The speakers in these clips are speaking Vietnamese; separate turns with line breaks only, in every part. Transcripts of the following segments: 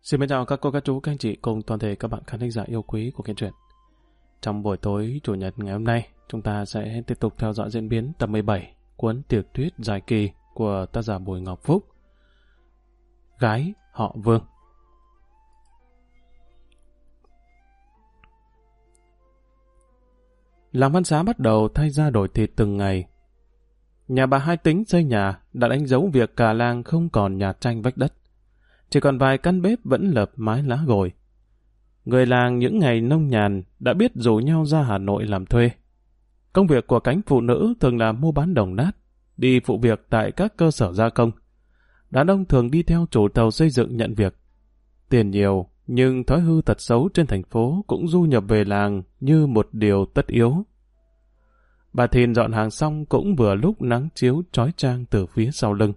Xin mến chào các cô, các chú, các anh chị cùng toàn thể các bạn khán thính giả yêu quý của kênh truyện. Trong buổi tối Chủ nhật ngày hôm nay, chúng ta sẽ tiếp tục theo dõi diễn biến tập 17 cuốn tiểu thuyết dài kỳ của tác giả Bùi Ngọc Phúc, Gái họ Vương. Làng Văn Xá bắt đầu thay ra đổi thịt từng ngày. Nhà bà Hai Tính xây nhà đã đánh dấu việc cả làng không còn nhà tranh vách đất. Chỉ còn vài căn bếp vẫn lợp mái lá gồi. Người làng những ngày nông nhàn đã biết rủ nhau ra Hà Nội làm thuê. Công việc của cánh phụ nữ thường là mua bán đồng nát, đi phụ việc tại các cơ sở gia công. Đàn ông thường đi theo chủ tàu xây dựng nhận việc. Tiền nhiều, nhưng thói hư tật xấu trên thành phố cũng du nhập về làng như một điều tất yếu. Bà Thìn dọn hàng xong cũng vừa lúc nắng chiếu chói chang từ phía sau lưng.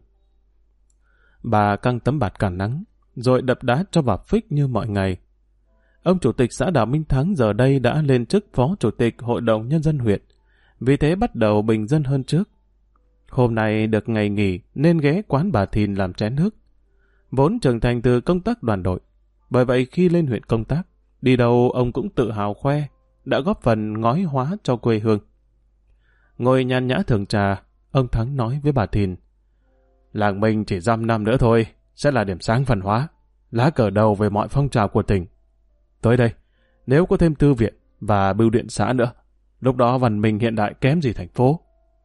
Bà căng tấm bạt cản nắng, rồi đập đá cho vào phích như mọi ngày. Ông chủ tịch xã Đào Minh Thắng giờ đây đã lên chức phó chủ tịch Hội đồng Nhân dân huyện, vì thế bắt đầu bình dân hơn trước. Hôm nay được ngày nghỉ nên ghé quán bà Thìn làm chén nước. Vốn trưởng thành từ công tác đoàn đội, bởi vậy khi lên huyện công tác, đi đâu ông cũng tự hào khoe, đã góp phần ngói hóa cho quê hương. Ngồi nhàn nhã thưởng trà, ông Thắng nói với bà Thìn: làng mình chỉ dăm năm nữa thôi, sẽ là điểm sáng văn hóa, lá cờ đầu về mọi phong trào của tỉnh. Tới đây, nếu có thêm thư viện và bưu điện xã nữa, lúc đó văn minh hiện đại kém gì thành phố.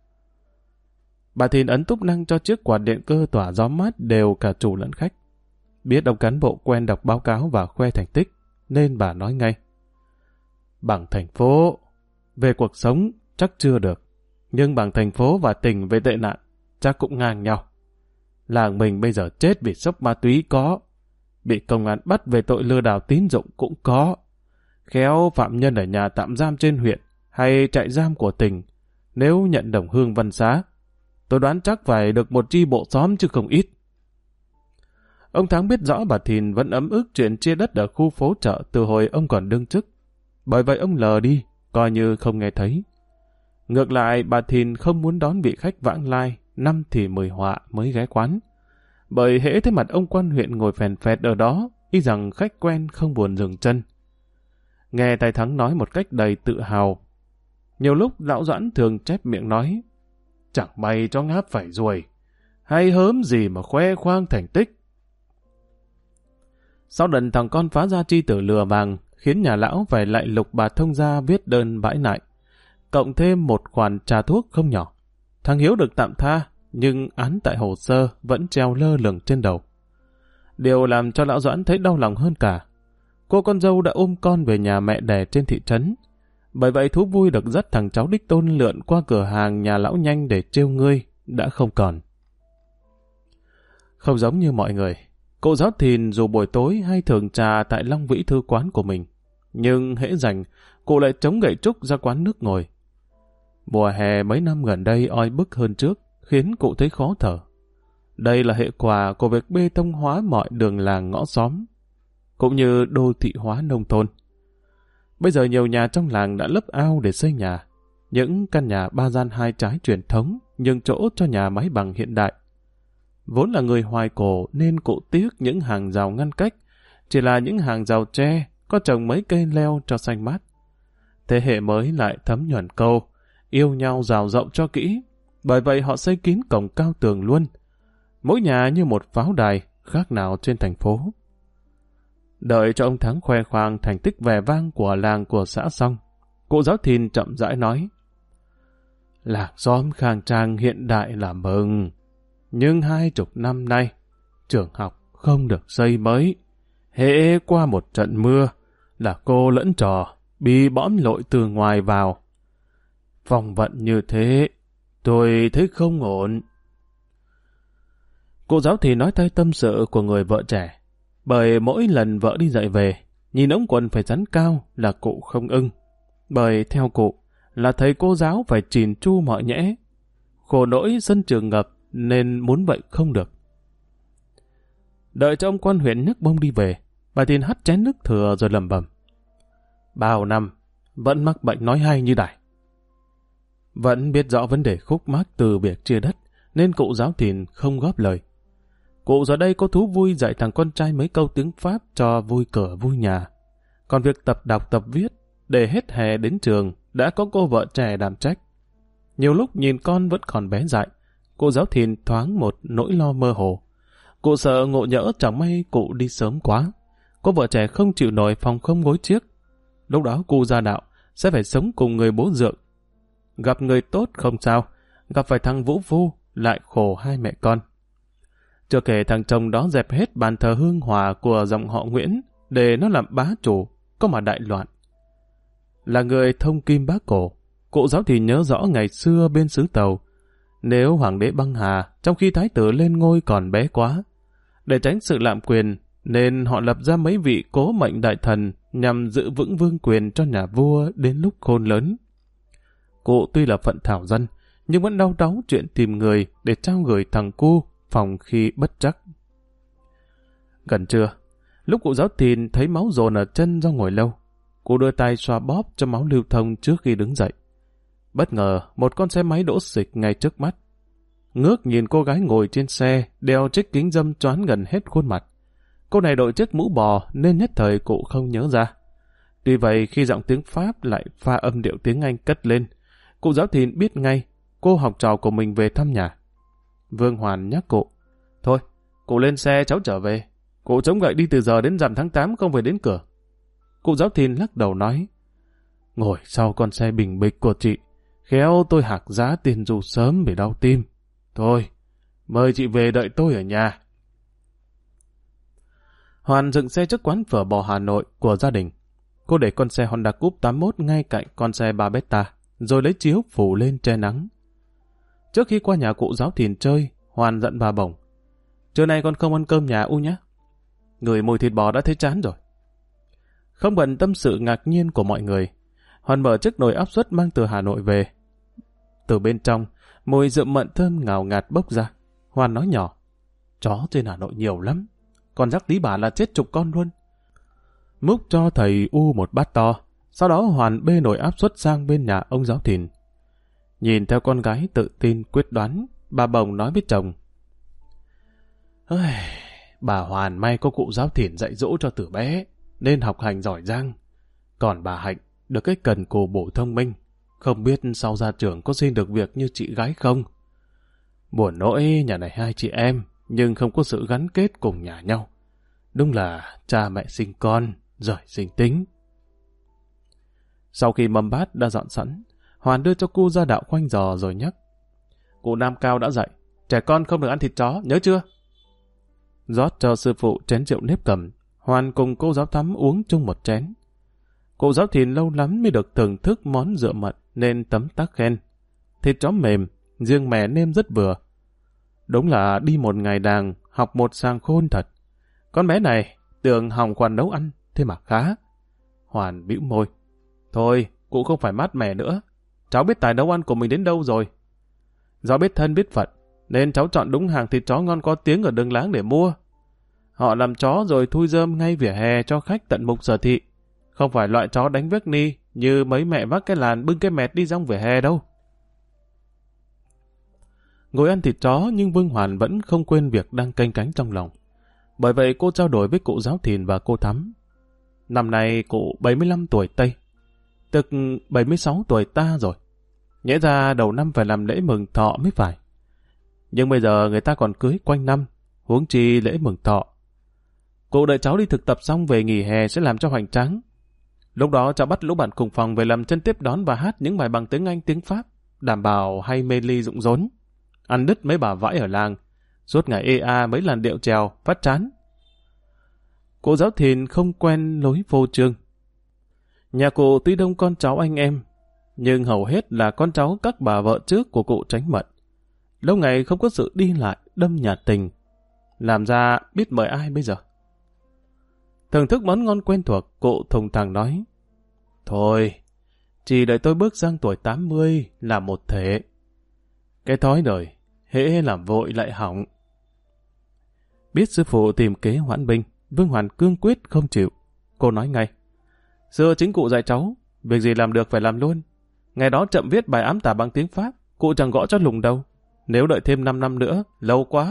Bà Thìn ấn túp năng cho chiếc quạt điện cơ tỏa gió mát đều cả chủ lẫn khách. Biết ông cán bộ quen đọc báo cáo và khoe thành tích, nên bà nói ngay: bằng thành phố, về cuộc sống chắc chưa được, nhưng bằng thành phố và tỉnh về tệ nạn, chắc cũng ngang nhau. Làng mình bây giờ chết vì sốc ma túy có, bị công an bắt về tội lừa đảo tín dụng cũng có, khéo phạm nhân ở nhà tạm giam trên huyện hay trại giam của tỉnh, nếu nhận đồng hương Văn Xá, tôi đoán chắc phải được một chi bộ xóm chứ không ít. Ông Thắng biết rõ bà Thìn vẫn ấm ức chuyện chia đất ở khu phố chợ từ hồi ông còn đương chức, bởi vậy ông lờ đi, coi như không nghe thấy. Ngược lại, bà Thìn không muốn đón vị khách vãng lai, năm thì 10 họa mới ghé quán. Bởi hễ thấy mặt ông quan huyện ngồi phèn phẹt ở đó, ý rằng khách quen không buồn dừng chân. Nghe Tài Thắng nói một cách đầy tự hào. Nhiều lúc lão Doãn thường chép miệng nói: chẳng may cho ngáp phải ruồi, hay hớm gì mà khoe khoang thành tích. Sau lần thằng con phá ra chi tử lừa vàng, khiến nhà lão phải lại lục bà thông gia viết đơn bãi nại, cộng thêm một khoản trà thuốc không nhỏ. Thằng Hiếu được tạm tha, nhưng án tại hồ sơ vẫn treo lơ lửng trên đầu. Điều làm cho lão Doãn thấy đau lòng hơn cả, cô con dâu đã ôm con về nhà mẹ đẻ trên thị trấn. Bởi vậy thú vui được dắt thằng cháu đích tôn lượn qua cửa hàng nhà lão Nhanh để trêu ngươi đã không còn. Không giống như mọi người, cô giáo Thìn dù buổi tối hay thường trà tại Long Vĩ thư quán của mình, nhưng hễ rảnh cô lại chống gậy trúc ra quán nước ngồi. Mùa hè mấy năm gần đây oi bức hơn trước, khiến cụ thấy khó thở. Đây là hệ quả của việc bê tông hóa mọi đường làng ngõ xóm, cũng như đô thị hóa nông thôn. Bây giờ nhiều nhà trong làng đã lấp ao để xây nhà, những căn nhà 3 gian 2 trái truyền thống, nhưng chỗ cho nhà máy bằng hiện đại. Vốn là người hoài cổ nên cụ tiếc những hàng rào ngăn cách, chỉ là những hàng rào tre, có trồng mấy cây leo cho xanh mát. Thế hệ mới lại thấm nhuần câu: yêu nhau rào rộng cho kỹ, bởi vậy họ xây kín cổng cao tường luôn. Mỗi nhà như một pháo đài, khác nào trên thành phố. Đợi cho ông Thắng khoe khoang thành tích vẻ vang của làng của xã xong, cụ giáo Thìn chậm rãi nói: làng xóm khang trang hiện đại là mừng, nhưng 20 năm nay, trường học không được xây mới. Hễ qua một trận mưa là cô lẫn trò bị bõm lội từ ngoài vào. Phong vận như thế, tôi thấy không ổn. Cụ giáo Thìn nói tới tâm sự của người vợ trẻ, bởi mỗi lần vợ đi dạy về, nhìn ống quần phải rắn cao là cụ không ưng. Bởi theo cụ là thầy cô giáo phải chỉn chu mọi nhẽ. Khổ nỗi sân trường ngập nên muốn vậy không được. Đợi cho ông quan huyện nhấc bông đi về, bà Thìn hắt chén nước thừa rồi lẩm bẩm: bao năm vẫn mắc bệnh nói hay như đài. Vẫn biết rõ vấn đề khúc mắc từ việc chia đất, nên cụ giáo Thìn không góp lời. Cụ giờ đây có thú vui dạy thằng con trai mấy câu tiếng Pháp cho vui cửa vui nhà. Còn việc tập đọc tập viết, để hết hè đến trường, đã có cô vợ trẻ đảm trách. Nhiều lúc nhìn con vẫn còn bé dại, cô giáo Thìn thoáng một nỗi lo mơ hồ. Cụ sợ ngộ nhỡ chẳng may cụ đi sớm quá. Cô vợ trẻ không chịu nổi phòng không gối chiếc. Lúc đó cụ ra đạo, sẽ phải sống cùng người bố dượng. Gặp người tốt không sao, gặp phải thằng vũ phu, lại khổ hai mẹ con. Chưa kể thằng chồng đó dẹp hết bàn thờ hương hòa của dòng họ Nguyễn, để nó làm bá chủ, có mà đại loạn. Là người thông kim bá cổ, cụ giáo thì nhớ rõ ngày xưa bên xứ Tàu, nếu hoàng đế băng hà, trong khi thái tử lên ngôi còn bé quá, để tránh sự lạm quyền, nên họ lập ra mấy vị cố mệnh đại thần nhằm giữ vững vương quyền cho nhà vua đến lúc khôn lớn. Cụ tuy là phận thảo dân, nhưng vẫn đau đáu chuyện tìm người để trao gửi thằng cu phòng khi bất trắc. Gần trưa, lúc cụ giáo Thìn thấy máu dồn ở chân do ngồi lâu, cụ đưa tay xoa bóp cho máu lưu thông trước khi đứng dậy. Bất ngờ, một con xe máy đỗ xịch ngay trước mắt. Ngước nhìn cô gái ngồi trên xe, đeo chiếc kính râm choán gần hết khuôn mặt. Cô này đội chiếc mũ bò nên nhất thời cụ không nhớ ra. Tuy vậy, khi giọng tiếng Pháp lại pha âm điệu tiếng Anh cất lên, cụ giáo Thìn biết ngay cô học trò của mình về thăm nhà. Vương Hoàn nhắc cụ: "Thôi, cụ lên xe cháu trở về. Cụ chống gậy đi từ giờ đến rằm tháng 8 không về đến cửa." Cụ giáo Thìn lắc đầu nói: "Ngồi sau con xe bình bịch của chị, khéo tôi hạc giá tiền dù sớm bị đau tim. Thôi, mời chị về đợi tôi ở nhà." Hoàn dừng xe trước quán phở bò Hà Nội của gia đình. Cô để con xe Honda Coupe 81 ngay cạnh con xe ba Beta, rồi lấy chiếu phủ lên che nắng. Trước khi qua nhà cụ giáo Thìn chơi, Hoàn dặn bà Bổng: "Trưa nay con không ăn cơm nhà U nhé. Người mùi thịt bò đã thấy chán rồi." Không bận tâm sự ngạc nhiên của mọi người, Hoàn mở chiếc nồi áp suất mang từ Hà Nội về. Từ bên trong, mùi rượu mận thơm ngào ngạt bốc ra. Hoàn nói nhỏ: "Chó trên Hà Nội nhiều lắm, con dắt tí bà là chết chục con luôn." Múc cho thầy U một bát to, sau đó Hoàn bê nồi áp suất sang bên nhà ông giáo Thìn. Nhìn theo con gái tự tin quyết đoán, bà Bồng nói với chồng: "Bà Hoàn may có cụ giáo Thìn dạy dỗ cho từ bé, nên học hành giỏi giang. Còn bà Hạnh được cái cần cù bổ thông minh, không biết sau ra trường có xin được việc như chị gái không. Buồn nỗi nhà này hai chị em, nhưng không có sự gắn kết cùng nhà nhau. Đúng là cha mẹ sinh con, giỏi sinh tính." Sau khi mâm bát đã dọn sẵn, Hoàn đưa cho cô ra đạo khoanh giò rồi nhắc: "Cụ Nam Cao đã dạy, trẻ con không được ăn thịt chó, nhớ chưa?" Rót cho sư phụ chén rượu nếp cầm, Hoàn cùng cô giáo Thắm uống chung một chén. Cô giáo Thìn lâu lắm mới được thưởng thức món rượu mật nên tấm tắc khen: "Thịt chó mềm, riêng mè nêm rất vừa. Đúng là đi một ngày đàng, học một sang khôn thật. Con bé này tưởng hỏng khoản nấu ăn, thế mà khá." Hoàn bĩu môi: "Thôi, cụ không phải mát mẻ nữa. Cháu biết tài nấu ăn của mình đến đâu rồi. Do biết thân biết phận, nên cháu chọn đúng hàng thịt chó ngon có tiếng ở đường láng để mua. Họ làm chó rồi thui rơm ngay vỉa hè cho khách tận mục sở thị. Không phải loại chó đánh vếch ni như mấy mẹ vác cái làn bưng cái mẹt đi rong vỉa hè đâu." Ngồi ăn thịt chó nhưng Vương Hoàn vẫn không quên việc đang canh cánh trong lòng. Bởi vậy cô trao đổi với cụ giáo Thìn và cô Thắm. Năm nay cụ 75 tuổi Tây, tức 76 tuổi ta rồi. Nhẽ ra đầu năm phải làm lễ mừng thọ mới phải. Nhưng bây giờ người ta còn cưới quanh năm, huống chi lễ mừng thọ. Cụ đợi cháu đi thực tập xong về nghỉ hè sẽ làm cho hoành tráng. Lúc đó cháu bắt lũ bạn cùng phòng về làm chân tiếp đón và hát những bài bằng tiếng Anh tiếng Pháp, đảm bảo hay mê ly rụng rốn. Ăn đứt mấy bà vãi ở làng, suốt ngày ea mấy làn điệu trèo, phát chán." Cụ giáo Thìn không quen lối phô trương. Nhà cụ tuy đông con cháu anh em, nhưng hầu hết là con cháu các bà vợ trước của cụ Tránh Mận. Lâu ngày không có sự đi lại, đâm nhà tình. Làm ra biết mời ai bây giờ? Thưởng thức món ngon quen thuộc, cụ thùng thẳng nói: "Thôi, chỉ đợi tôi bước sang tuổi 80 là một thể. Cái thói đời, hễ làm vội lại hỏng." Biết sư phụ tìm kế hoãn binh, Vương Hoàn cương quyết không chịu. Cô nói ngay: "Xưa chính cụ dạy cháu, việc gì làm được phải làm luôn. Ngày đó chậm viết bài ám tả bằng tiếng Pháp, cụ chẳng gõ cho lùng đâu. Nếu đợi thêm 5 năm nữa, lâu quá,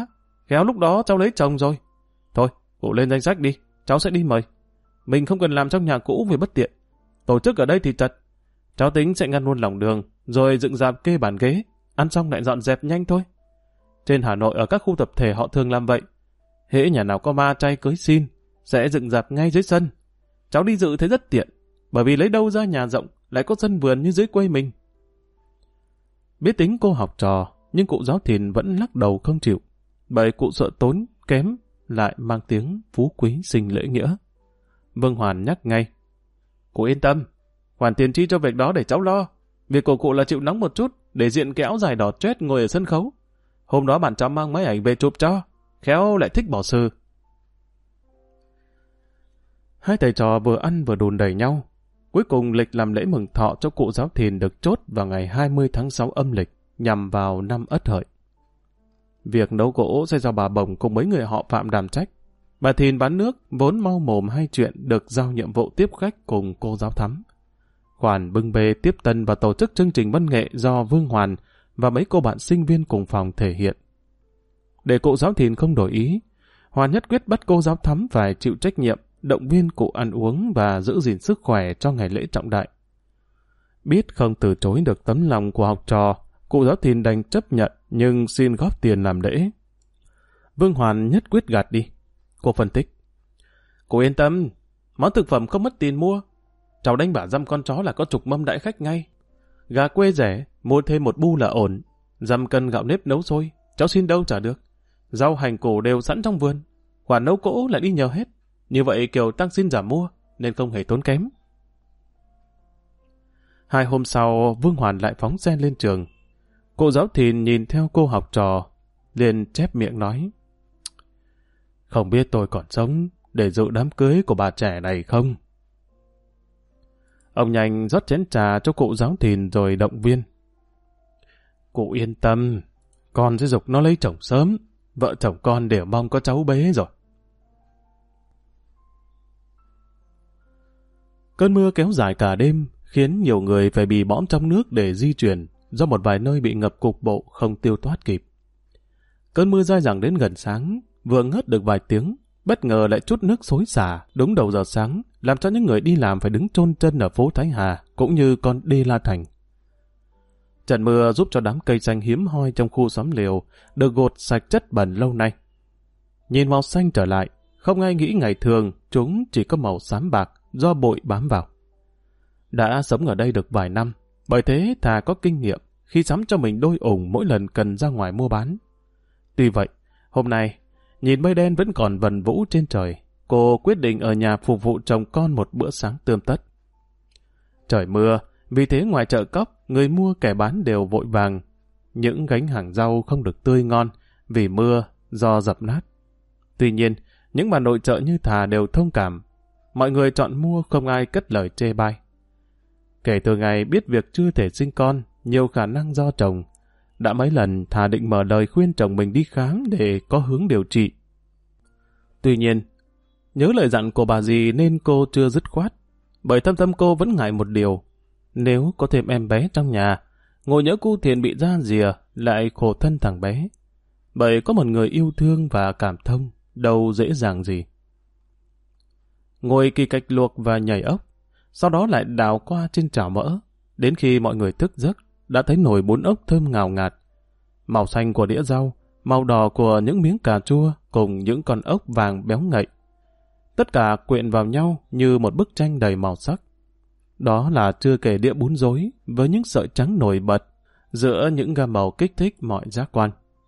Khéo lúc đó cháu lấy chồng rồi. Thôi, cụ lên danh sách đi, cháu sẽ đi mời. Mình không cần làm trong nhà cũ vì bất tiện. Tổ chức ở đây thì chật. Cháu tính sẽ ngăn luôn lòng đường, rồi dựng dạp kê bàn ghế, ăn xong lại dọn dẹp nhanh thôi. Trên Hà Nội ở các khu tập thể họ thường làm vậy. Hễ nhà nào có ma chay cưới xin, sẽ dựng dạp ngay dưới sân. Cháu đi dự thấy rất tiện, bởi vì lấy đâu ra nhà rộng, lại có sân vườn như dưới quê mình. Biết tính cô học trò, nhưng cụ giáo thìn vẫn lắc đầu không chịu, bởi cụ sợ tốn kém, lại mang tiếng phú quý sinh lễ nghĩa. Vương Hoàn nhắc ngay. Cụ yên tâm, khoản tiền chi cho việc đó để cháu lo. Việc của cụ là chịu nóng một chút, để diện kéo dài đỏ chét ngồi ở sân khấu. Hôm đó bạn cháu mang máy ảnh về chụp cho, khéo lại thích bỏ sư. Hai thầy trò vừa ăn vừa đùn đẩy nhau. Cuối cùng lịch làm lễ mừng thọ cho cụ giáo thìn được chốt vào ngày 20 tháng 6 âm lịch, nhằm vào năm Ất Hợi. Việc nấu cỗ sẽ do bà Bồng cùng mấy người họ Phạm đảm trách. Bà Thìn bán nước vốn mau mồm hay chuyện được giao nhiệm vụ tiếp khách cùng cô giáo Thắm. Khoản bưng bê tiếp tân và tổ chức chương trình văn nghệ do Vương Hoàn và mấy cô bạn sinh viên cùng phòng thể hiện. Để cụ giáo Thìn không đổi ý, Hoàn nhất quyết bắt cô giáo Thắm phải chịu trách nhiệm, động viên cụ ăn uống và giữ gìn sức khỏe cho ngày lễ trọng đại. Biết không từ chối được tấm lòng của học trò, cụ giáo Thìn đành chấp nhận nhưng xin góp tiền làm lễ. Vương Hoàn nhất quyết gạt đi. Cô phân tích. Cô yên tâm, món thực phẩm không mất tiền mua. Cháu đánh bả dăm con chó là có chục mâm đại khách ngay. Gà quê rẻ, mua thêm một bu là ổn. Dăm cân gạo nếp nấu sôi, cháu xin đâu trả được. Rau hành củ đều sẵn trong vườn. Khoản nấu cỗ lại đi nhờ hết. Như vậy kiểu tăng xin giảm mua, nên không hề tốn kém. 2 hôm sau, Vương Hoàn lại phóng xe lên trường. Cô giáo Thìn nhìn theo cô học trò, liền chép miệng nói. Không biết tôi còn sống để dự đám cưới của bà trẻ này không? Ông nhanh rót chén trà cho cụ giáo Thìn rồi động viên. Cụ yên tâm, con sẽ giục nó lấy chồng sớm, vợ chồng con đều mong có cháu bé rồi. Cơn mưa kéo dài cả đêm, khiến nhiều người phải bị bõm trong nước để di chuyển, do một vài nơi bị ngập cục bộ không tiêu thoát kịp. Cơn mưa dai dẳng đến gần sáng, vừa ngớt được vài tiếng, bất ngờ lại trút nước xối xả đúng đầu giờ sáng, làm cho những người đi làm phải đứng chôn chân ở phố Thái Hà, cũng như con đê La Thành. Trận mưa giúp cho đám cây xanh hiếm hoi trong khu xóm liều được gột sạch chất bẩn lâu nay. Nhìn màu xanh trở lại, không ai nghĩ ngày thường chúng chỉ có màu xám bạc do bụi bám vào. Đã sống ở đây được vài năm, bởi thế thà có kinh nghiệm khi sắm cho mình đôi ủng mỗi lần cần ra ngoài mua bán. Tuy vậy, hôm nay, nhìn mây đen vẫn còn vần vũ trên trời, cô quyết định ở nhà phục vụ chồng con một bữa sáng tươm tất. Trời mưa, vì thế ngoài chợ cóc, người mua kẻ bán đều vội vàng. Những gánh hàng rau không được tươi ngon vì mưa, do dập nát. Tuy nhiên, những bà nội trợ như Thà đều thông cảm. Mọi người chọn mua không ai cất lời chê bai. Kể từ ngày biết việc chưa thể sinh con, nhiều khả năng do chồng, đã mấy lần Thà định mở lời khuyên chồng mình đi khám để có hướng điều trị. Tuy nhiên, nhớ lời dặn của bà dì nên cô chưa dứt khoát, bởi thâm tâm cô vẫn ngại một điều. Nếu có thêm em bé trong nhà, ngồi nhỡ cu Thiền bị ra rìa lại khổ thân thằng bé. Bởi có một người yêu thương và cảm thông, đâu dễ dàng gì. Ngồi kỳ kạch luộc và nhảy ốc, sau đó lại đào qua trên chảo mỡ, đến khi mọi người thức giấc, đã thấy nồi bún ốc thơm ngào ngạt. Màu xanh của đĩa rau, màu đỏ của những miếng cà chua cùng những con ốc vàng béo ngậy. Tất cả quyện vào nhau như một bức tranh đầy màu sắc. Đó là chưa kể đĩa bún rối với những sợi trắng nổi bật giữa những gam màu kích thích mọi giác quan.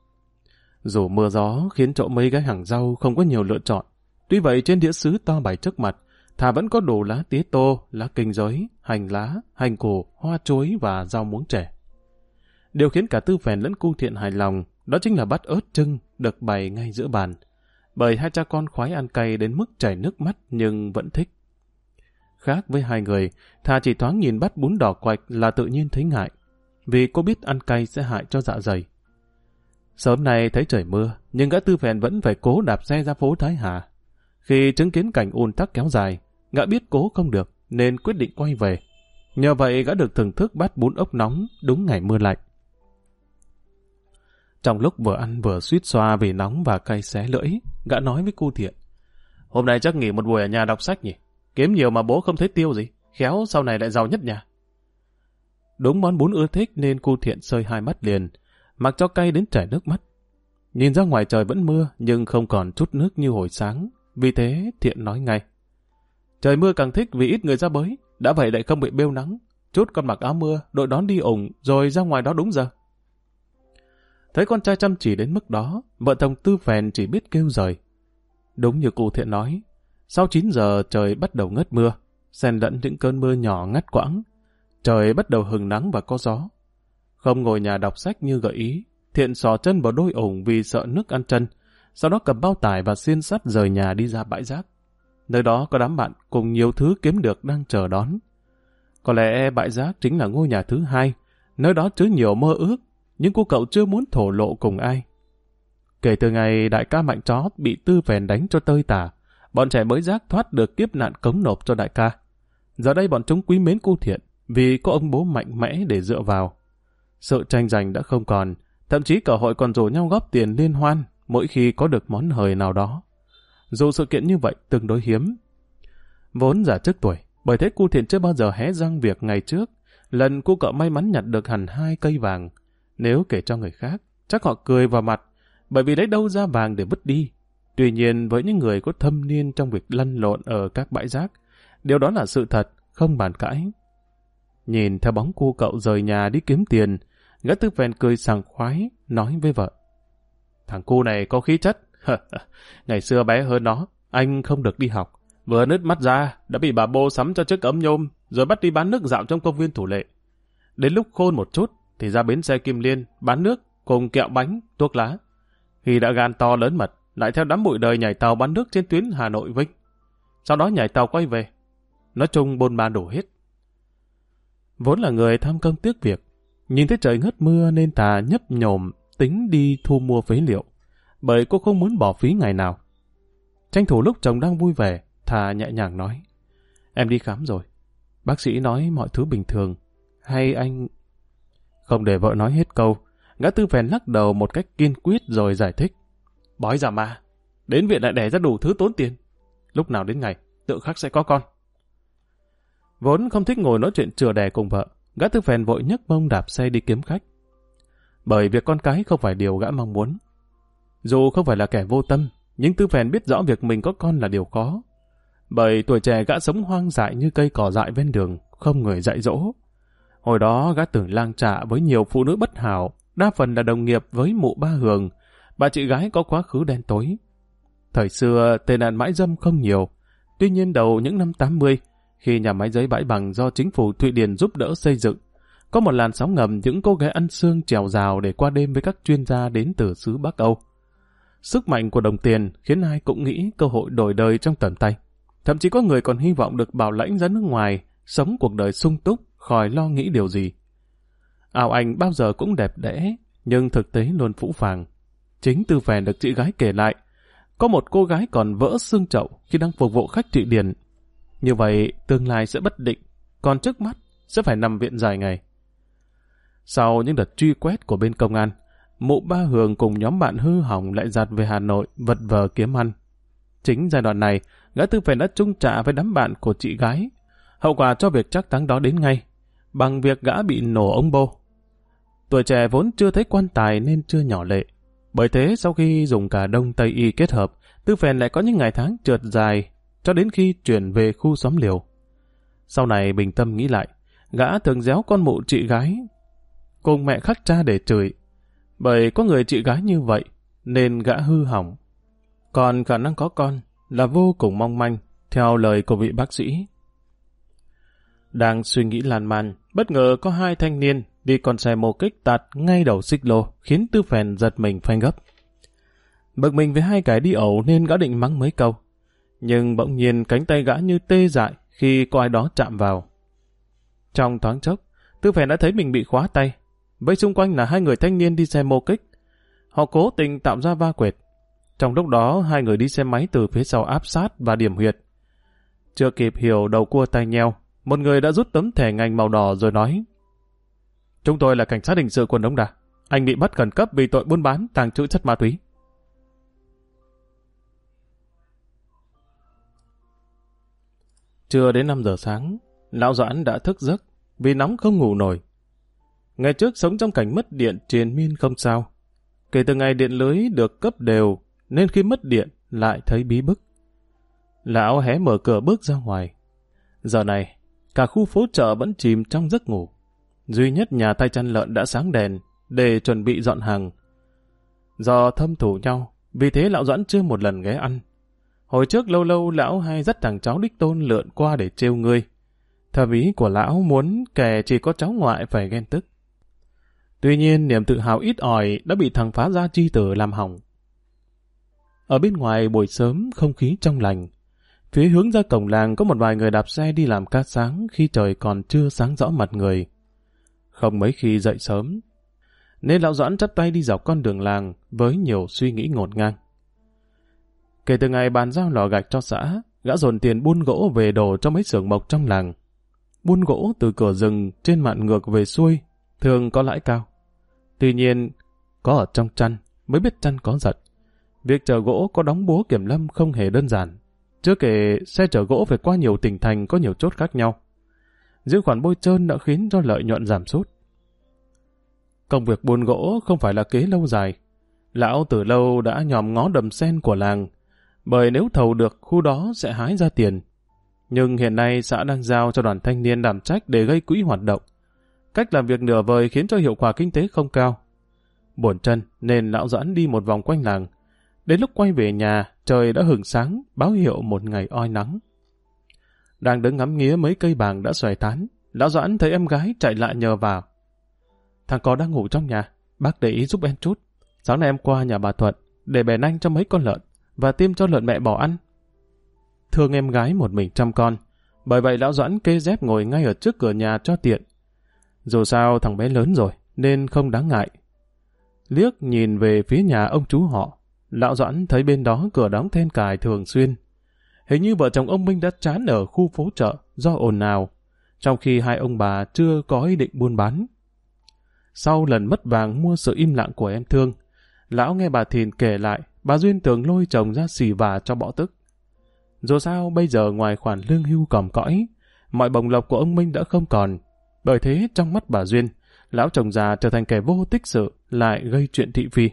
Dù mưa gió khiến chỗ mấy gái hàng rau không có nhiều lựa chọn, tuy vậy trên đĩa sứ to bày trước mặt, Thà vẫn có đủ lá tía tô, lá kinh giới, hành lá, hành củ, hoa chuối và rau muống trẻ. Điều khiến cả Tư Phèn lẫn Cu Thiện hài lòng đó chính là bát ớt trưng được bày ngay giữa bàn, bởi hai cha con khoái ăn cay đến mức chảy nước mắt nhưng vẫn thích. Khác với hai người, Thà chỉ thoáng nhìn bát bún đỏ quạch là tự nhiên thấy ngại, vì cô biết ăn cay sẽ hại cho dạ dày. Sớm nay thấy trời mưa, nhưng gã Tư Phèn vẫn phải cố đạp xe ra phố Thái Hà. Khi chứng kiến cảnh ùn tắc kéo dài, gã biết cố không được nên quyết định quay về. Nhờ vậy gã được thưởng thức bát bún ốc nóng đúng ngày mưa lạnh. Trong lúc vừa ăn vừa suýt xoa vì nóng và cay xé lưỡi, gã nói với cu Thiện: Hôm nay chắc nghỉ một buổi ở nhà đọc sách nhỉ? Kiếm nhiều mà bố không thấy tiêu gì, khéo sau này lại giàu nhất nhà. Đúng món bún ưa thích nên cu Thiện sơi hai mắt liền, mặc cho cay đến chảy nước mắt. Nhìn ra ngoài trời vẫn mưa nhưng không còn chút nước như hồi sáng, vì thế Thiện nói ngay: Trời mưa càng thích vì ít người ra bới, đã vậy lại không bị bêu nắng. Chút con mặc áo mưa, đội đón đi ủng, rồi ra ngoài đó đúng giờ. Thấy con trai chăm chỉ đến mức đó, vợ chồng Tư Phèn chỉ biết kêu rời. Đúng như cụ Thiện nói, sau 9 giờ trời bắt đầu ngớt mưa, xen lẫn những cơn mưa nhỏ ngắt quãng. Trời bắt đầu hừng nắng và có gió. Không ngồi nhà đọc sách như gợi ý, Thiện xỏ chân vào đôi ủng vì sợ nước ăn chân, sau đó cầm bao tải và xiên sắt rời nhà đi ra bãi rác. Nơi đó có đám bạn cùng nhiều thứ kiếm được đang chờ đón. Có lẽ bãi rác chính là ngôi nhà thứ hai, nơi đó chứa nhiều mơ ước, nhưng cô cậu chưa muốn thổ lộ cùng ai. Kể từ ngày đại ca Mạnh Chó bị Tư Phèn đánh cho tơi tả, bọn trẻ bới rác thoát được kiếp nạn cống nộp cho đại ca. Giờ đây bọn chúng quý mến cô Thiện vì có ông bố mạnh mẽ để dựa vào. Sự tranh giành đã không còn, thậm chí cả hội còn rủ nhau góp tiền liên hoan mỗi khi có được món hời nào đó. Dù sự kiện như vậy tương đối hiếm. Vốn già trước tuổi, bởi thế cô Thiện chưa bao giờ hé răng việc ngày trước, lần cô cậu may mắn nhặt được hẳn 2 cây vàng. Nếu kể cho người khác, chắc họ cười vào mặt, bởi vì lấy đâu ra vàng để vứt đi. Tuy nhiên với những người có thâm niên trong việc lăn lộn ở các bãi rác, điều đó là sự thật, không bàn cãi. Nhìn theo bóng cô cậu rời nhà đi kiếm tiền, gã Tư Phèn cười sảng khoái, nói với vợ: Thằng cu này có khí chất. Ngày xưa bé hơn nó, anh không được đi học. Vừa nứt mắt ra, đã bị bà bô sắm cho chiếc ấm nhôm, rồi bắt đi bán nước dạo trong công viên Thủ Lệ. Đến lúc khôn một chút, thì ra bến xe Kim Liên, bán nước, cùng kẹo bánh, thuốc lá. Khi đã gan to lớn mật, lại theo đám bụi đời nhảy tàu bán nước trên tuyến Hà Nội Vinh. Sau đó nhảy tàu quay về. Nói chung bôn ba đổ hết. Vốn là người tham công tiếc việc, nhìn thấy trời ngớt mưa nên Thà nhấp nhổm tính đi thu mua phế liệu, bởi cô không muốn bỏ phí ngày nào. Tranh thủ lúc chồng đang vui vẻ, Thà nhẹ nhàng nói: Em đi khám rồi. Bác sĩ nói mọi thứ bình thường. Hay anh... Không để vợ nói hết câu, gã Tư Phèn lắc đầu một cách kiên quyết rồi giải thích: Bói giả mà, đến viện lại đẻ ra đủ thứ tốn tiền. Lúc nào đến ngày, tự khắc sẽ có con. Vốn không thích ngồi nói chuyện chừa đẻ cùng vợ, gã Tư Phèn vội nhấc mông đạp xe đi kiếm khách. Bởi việc con cái không phải điều gã mong muốn. Dù không phải là kẻ vô tâm, nhưng Tư Phèn biết rõ việc mình có con là điều khó. Bởi tuổi trẻ gã sống hoang dại như cây cỏ dại ven đường, không người dạy dỗ. Hồi đó gã từng lang trạ với nhiều phụ nữ bất hảo, đa phần là đồng nghiệp với mụ Ba Hường, bà chị gái có quá khứ đen tối. Thời xưa tệ nạn mãi dâm không nhiều, tuy nhiên đầu những năm 80, khi nhà máy giấy bãi bằng do chính phủ Thụy Điển giúp đỡ xây dựng, có một làn sóng ngầm những cô gái ăn xương trèo rào để qua đêm với các chuyên gia đến từ xứ Bắc Âu. Sức mạnh của đồng tiền khiến ai cũng nghĩ cơ hội đổi đời trong tầm tay. Thậm chí có người còn hy vọng được bảo lãnh ra nước ngoài, sống cuộc đời sung túc, khỏi lo nghĩ điều gì. Ảo ảnh bao giờ cũng đẹp đẽ, nhưng thực tế luôn phũ phàng. Chính Tư Phèn được chị gái kể lại, có một cô gái còn vỡ xương chậu khi đang phục vụ khách Thụy Điển. Như vậy, tương lai sẽ bất định, còn trước mắt sẽ phải nằm viện dài ngày. Sau những đợt truy quét của bên công an, mụ Ba Hường cùng nhóm bạn hư hỏng lại dạt về Hà Nội vật vờ kiếm ăn. Chính giai đoạn này, gã Tư Phèn đã chung trả với đám bạn của chị gái. Hậu quả cho việc trắc táng đó đến ngay, bằng việc gã bị nổ ống bô. Tuổi trẻ vốn chưa thấy quan tài nên chưa nhỏ lệ. Bởi thế sau khi dùng cả Đông Tây Y kết hợp, Tư Phèn lại có những ngày tháng trượt dài, cho đến khi chuyển về khu xóm liều. Sau này bình tâm nghĩ lại, gã thường déo con mụ chị gái cùng mẹ khắc cha để chửi. Bởi có người chị gái như vậy, nên gã hư hỏng. Còn khả năng có con là vô cùng mong manh, theo lời của vị bác sĩ. Đang suy nghĩ lan man, bất ngờ có 2 thanh niên đi con xe mô kích tạt ngay đầu xích lô, khiến Tư Phèn giật mình phanh gấp. Bực mình với 2 kẻ đi ẩu nên gã định mắng mấy câu. Nhưng bỗng nhiên cánh tay gã như tê dại khi có ai đó chạm vào. Trong thoáng chốc, Tư Phèn đã thấy mình bị khóa tay. Với xung quanh là 2 người thanh niên đi xe mô kích. Họ cố tình tạo ra va quệt. Trong lúc đó, 2 người đi xe máy từ phía sau áp sát và điểm huyệt. Chưa kịp hiểu đầu cua tai nheo, một người đã rút tấm thẻ ngành màu đỏ rồi nói: Chúng tôi là cảnh sát hình sự quận Đống Đa. Anh bị bắt khẩn cấp vì tội buôn bán, tàng trữ chất ma túy. Trưa đến 5 giờ sáng, lão Doãn đã thức giấc vì nóng không ngủ nổi. Ngày trước sống trong cảnh mất điện triền miên không sao. Kể từ ngày điện lưới được cấp đều, nên khi mất điện lại thấy bí bức. Lão hé mở cửa bước ra ngoài. Giờ này, cả khu phố chợ vẫn chìm trong giấc ngủ. Duy nhất nhà tay chăn lợn đã sáng đèn để chuẩn bị dọn hàng. Do thâm thù nhau, vì thế lão Doãn chưa một lần ghé ăn. Hồi trước lâu lâu lão hay dắt thằng cháu đích tôn lượn qua để trêu ngươi. Thầm ý của lão muốn kẻ chỉ có cháu ngoại phải ghen tức. Tuy nhiên niềm tự hào ít ỏi đã bị thằng phá gia chi tử làm hỏng. Ở bên ngoài buổi sớm không khí trong lành. Phía hướng ra cổng làng có một vài người đạp xe đi làm ca sáng khi trời còn chưa sáng rõ mặt người. Không mấy khi dậy sớm, nên lão Doãn chắp tay đi dọc con đường làng với nhiều suy nghĩ ngổn ngang. Kể từ ngày bàn giao lò gạch cho xã, gã dồn tiền buôn gỗ về đổ cho mấy xưởng mộc trong làng. Buôn gỗ từ cửa rừng trên mạn ngược về xuôi, thường có lãi cao. Tuy nhiên, có ở trong chăn mới biết chăn có giật. Việc chở gỗ có đóng búa kiểm lâm không hề đơn giản. Chưa kể xe chở gỗ phải qua nhiều tỉnh thành có nhiều chốt khác nhau. Riêng khoản bôi trơn đã khiến cho lợi nhuận giảm sút. Công việc buôn gỗ không phải là kế lâu dài. Lão từ lâu đã nhòm ngó đầm sen của làng, bởi nếu thầu được khu đó sẽ hái ra tiền. Nhưng hiện nay xã đang giao cho đoàn thanh niên đảm trách để gây quỹ hoạt động. Cách làm việc nửa vời khiến cho hiệu quả kinh tế không cao. Buồn chân nên lão Doãn đi một vòng quanh làng. Đến lúc quay về nhà, trời đã hửng sáng, báo hiệu một ngày oi nắng. Đang đứng ngắm nghía mấy cây bàng đã xòe tán, lão Doãn thấy em gái chạy lại nhờ vào. Thằng có đang ngủ trong nhà, bác để ý giúp em chút. Sáng nay em qua nhà bà Thuận để bẻ nanh cho mấy con lợn và tiêm cho lợn mẹ bỏ ăn. Thương em gái một mình chăm con, bởi vậy lão Doãn kê dép ngồi ngay ở trước cửa nhà cho tiện. Dù sao thằng bé lớn rồi nên không đáng ngại. Liếc nhìn về phía nhà ông chú họ, lão Doãn thấy bên đó cửa đóng then cài thường xuyên. Hình như vợ chồng ông Minh đã chán ở khu phố chợ do ồn ào, trong khi hai ông bà chưa có ý định buôn bán. Sau lần mất vàng mua sự im lặng của em Thương, lão nghe bà Thìn kể lại bà Duyên tưởng lôi chồng ra xì vả cho bỏ tức. Dù sao bây giờ ngoài khoản lương hưu còm cõi, mọi bồng lộc của ông Minh đã không còn. Bởi thế trong mắt bà Duyên, lão chồng già trở thành kẻ vô tích sự, lại gây chuyện thị phi.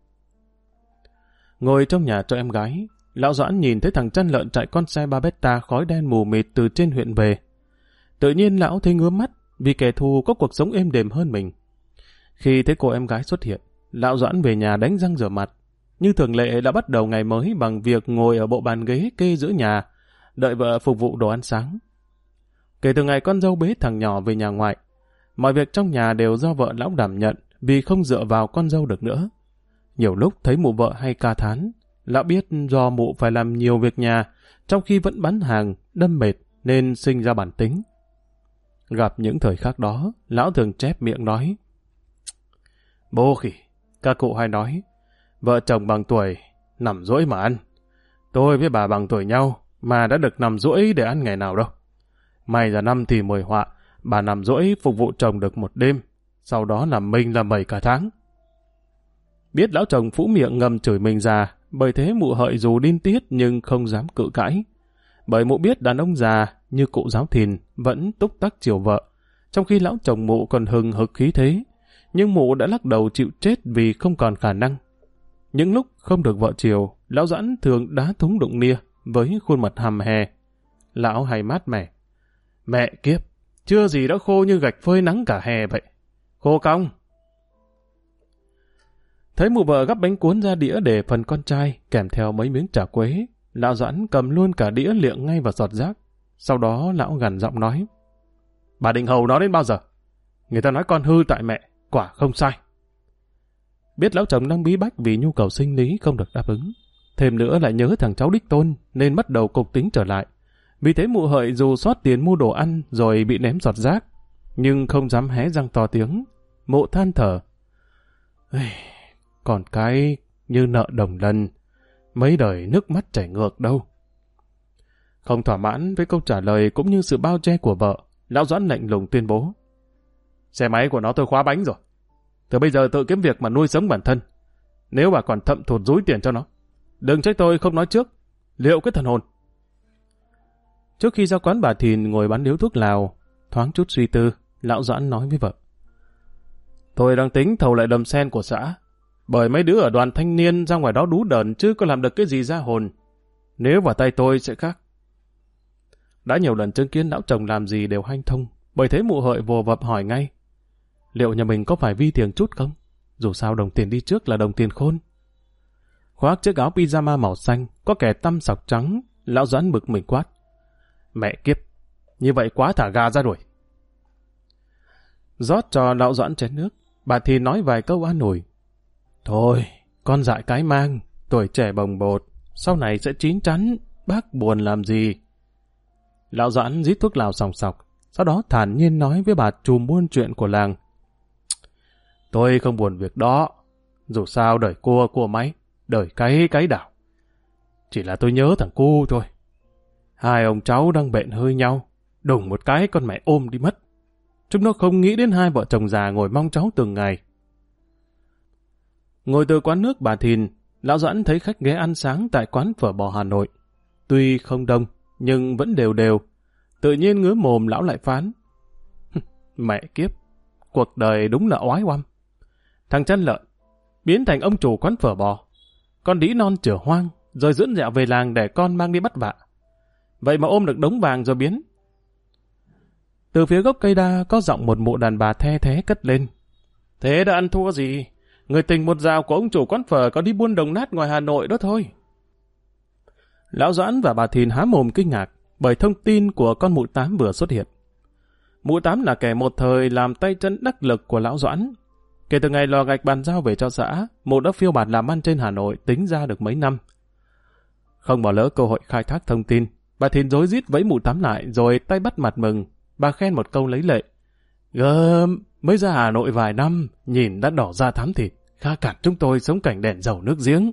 Ngồi trong nhà cho em gái, lão Doãn nhìn thấy thằng chăn lợn chạy con xe Babetta khói đen mù mịt từ trên huyện về. Tự nhiên lão thấy ngứa mắt vì kẻ thù có cuộc sống êm đềm hơn mình. Khi thấy cô em gái xuất hiện, lão Doãn về nhà đánh răng rửa mặt. Như thường lệ đã bắt đầu ngày mới bằng việc ngồi ở bộ bàn ghế kê giữa nhà, đợi vợ phục vụ đồ ăn sáng. Kể từ ngày con dâu bế thằng nhỏ về nhà ngoại, mọi việc trong nhà đều do vợ lão đảm nhận vì không dựa vào con dâu được nữa. Nhiều lúc thấy mụ vợ hay ca thán, lão biết do mụ phải làm nhiều việc nhà, trong khi vẫn bán hàng, đâm mệt nên sinh ra bản tính. Gặp những thời khắc đó, lão thường chép miệng nói: Bố khỉ, các cụ hay nói, vợ chồng bằng tuổi, nằm duỗi mà ăn. Tôi với bà bằng tuổi nhau, mà đã được nằm duỗi để ăn ngày nào đâu. May ra năm thì 10 họa, bà nằm duỗi phục vụ chồng được một đêm, sau đó làm mình làm bầy cả tháng. Biết lão chồng phũ miệng ngầm chửi mình già, bởi thế mụ hợi dù điên tiết nhưng không dám cự cãi. Bởi mụ biết đàn ông già như cụ giáo Thìn vẫn túc tắc chiều vợ, trong khi lão chồng mụ còn hừng hực khí thế. Nhưng mụ đã lắc đầu chịu chết vì không còn khả năng. Những lúc không được vợ chiều, lão Doãn thường đá thúng đụng nia với khuôn mặt hầm hè. Lão hay mát mẻ: Mẹ kiếp, chưa gì đã khô như gạch phơi nắng cả hè vậy. Khô cong. Thấy mụ vợ gắp bánh cuốn ra đĩa để phần con trai, kèm theo mấy miếng chả quế, lão Doãn cầm luôn cả đĩa liệng ngay vào giọt rác. Sau đó lão gằn giọng nói: Bà định hầu nó đến bao giờ? Người ta nói con hư tại mẹ, quả không sai. Biết lão chồng đang bí bách vì nhu cầu sinh lý không được đáp ứng. Thêm nữa lại nhớ thằng cháu đích tôn nên bắt đầu cục tính trở lại. Vì thế mụ hợi dù sót tiền mua đồ ăn rồi bị ném giọt rác, nhưng không dám hé răng to tiếng. Mụ than thở: Còn cái như nợ đồng lần, mấy đời nước mắt chảy ngược đâu. Không thỏa mãn với câu trả lời cũng như sự bao che của vợ, lão Doãn lạnh lùng tuyên bố: Xe máy của nó tôi khóa bánh rồi. Từ bây giờ tự kiếm việc mà nuôi sống bản thân. Nếu bà còn thậm thụt dúi tiền cho nó, đừng trách tôi không nói trước. Liệu cái thần hồn. Trước khi ra quán bà Thìn ngồi bán điếu thuốc lào, thoáng chút suy tư, lão Doãn nói với vợ. Tôi đang tính thầu lại đầm sen của xã, bởi mấy đứa ở đoàn thanh niên ra ngoài đó đú đờn chứ có làm được cái gì ra hồn. Nếu vào tay tôi sẽ khác. Đã nhiều lần chứng kiến lão chồng làm gì đều hanh thông, bởi thế mụ Hợi vồ vập hỏi ngay. Liệu nhà mình có phải vi tiền chút không? Dù sao đồng tiền đi trước là đồng tiền khôn. Khoác chiếc áo pyjama màu xanh, có kẻ tăm sọc trắng, lão Doãn bực mình quát. Mẹ kiếp, như vậy quá thả gà ra rồi. Rót cho lão Doãn chén nước, bà Thìn nói vài câu an ủi. Thôi, con dại cái mang, tuổi trẻ bồng bột, sau này sẽ chín chắn, bác buồn làm gì. Lão Doãn rít thuốc lào sòng sọc, sau đó thản nhiên nói với bà trùm buôn chuyện của làng. Tôi không buồn việc đó, dù sao đời cua máy, đời cái đảo. Chỉ là tôi nhớ thằng cu thôi. Hai ông cháu đang bệnh hơi nhau, đùng một cái con mẹ ôm đi mất. Chúng nó không nghĩ đến hai vợ chồng già ngồi mong cháu từng ngày. Ngồi từ quán nước bà Thìn, lão Doãn thấy khách ghé ăn sáng tại quán phở bò Hà Nội. Tuy không đông, nhưng vẫn đều đều. Tự nhiên ngứa mồm lão lại phán. Mẹ kiếp, cuộc đời đúng là oái oăm. Thằng chăn lợn, biến thành ông chủ quán phở bò. Con đĩ non chửa hoang, rồi dẫn dẹo về làng để con mang đi bắt vạ. Vậy mà ôm được đống vàng rồi biến. Từ phía gốc cây đa có giọng một mụ đàn bà the thế cất lên. Thế đã ăn thua gì? Người tình một dạo của ông chủ quán phở có đi buôn đồng nát ngoài Hà Nội đó thôi. Lão Doãn và bà Thìn há mồm kinh ngạc bởi thông tin của con mụ Tám vừa xuất hiện. Mụ Tám là kẻ một thời làm tay chân đắc lực của lão Doãn. Kể từ ngày lò gạch bàn giao về cho xã, mụ đã phiêu bạt làm ăn trên Hà Nội tính ra được mấy năm. Không bỏ lỡ cơ hội khai thác thông tin, bà Thìn rối rít vẫy mụ Tám lại rồi tay bắt mặt mừng. Bà khen một câu lấy lệ. Gớm, mới ra Hà Nội vài năm, nhìn đã đỏ da thắm thịt, khá cản chúng tôi sống cảnh đèn dầu nước giếng.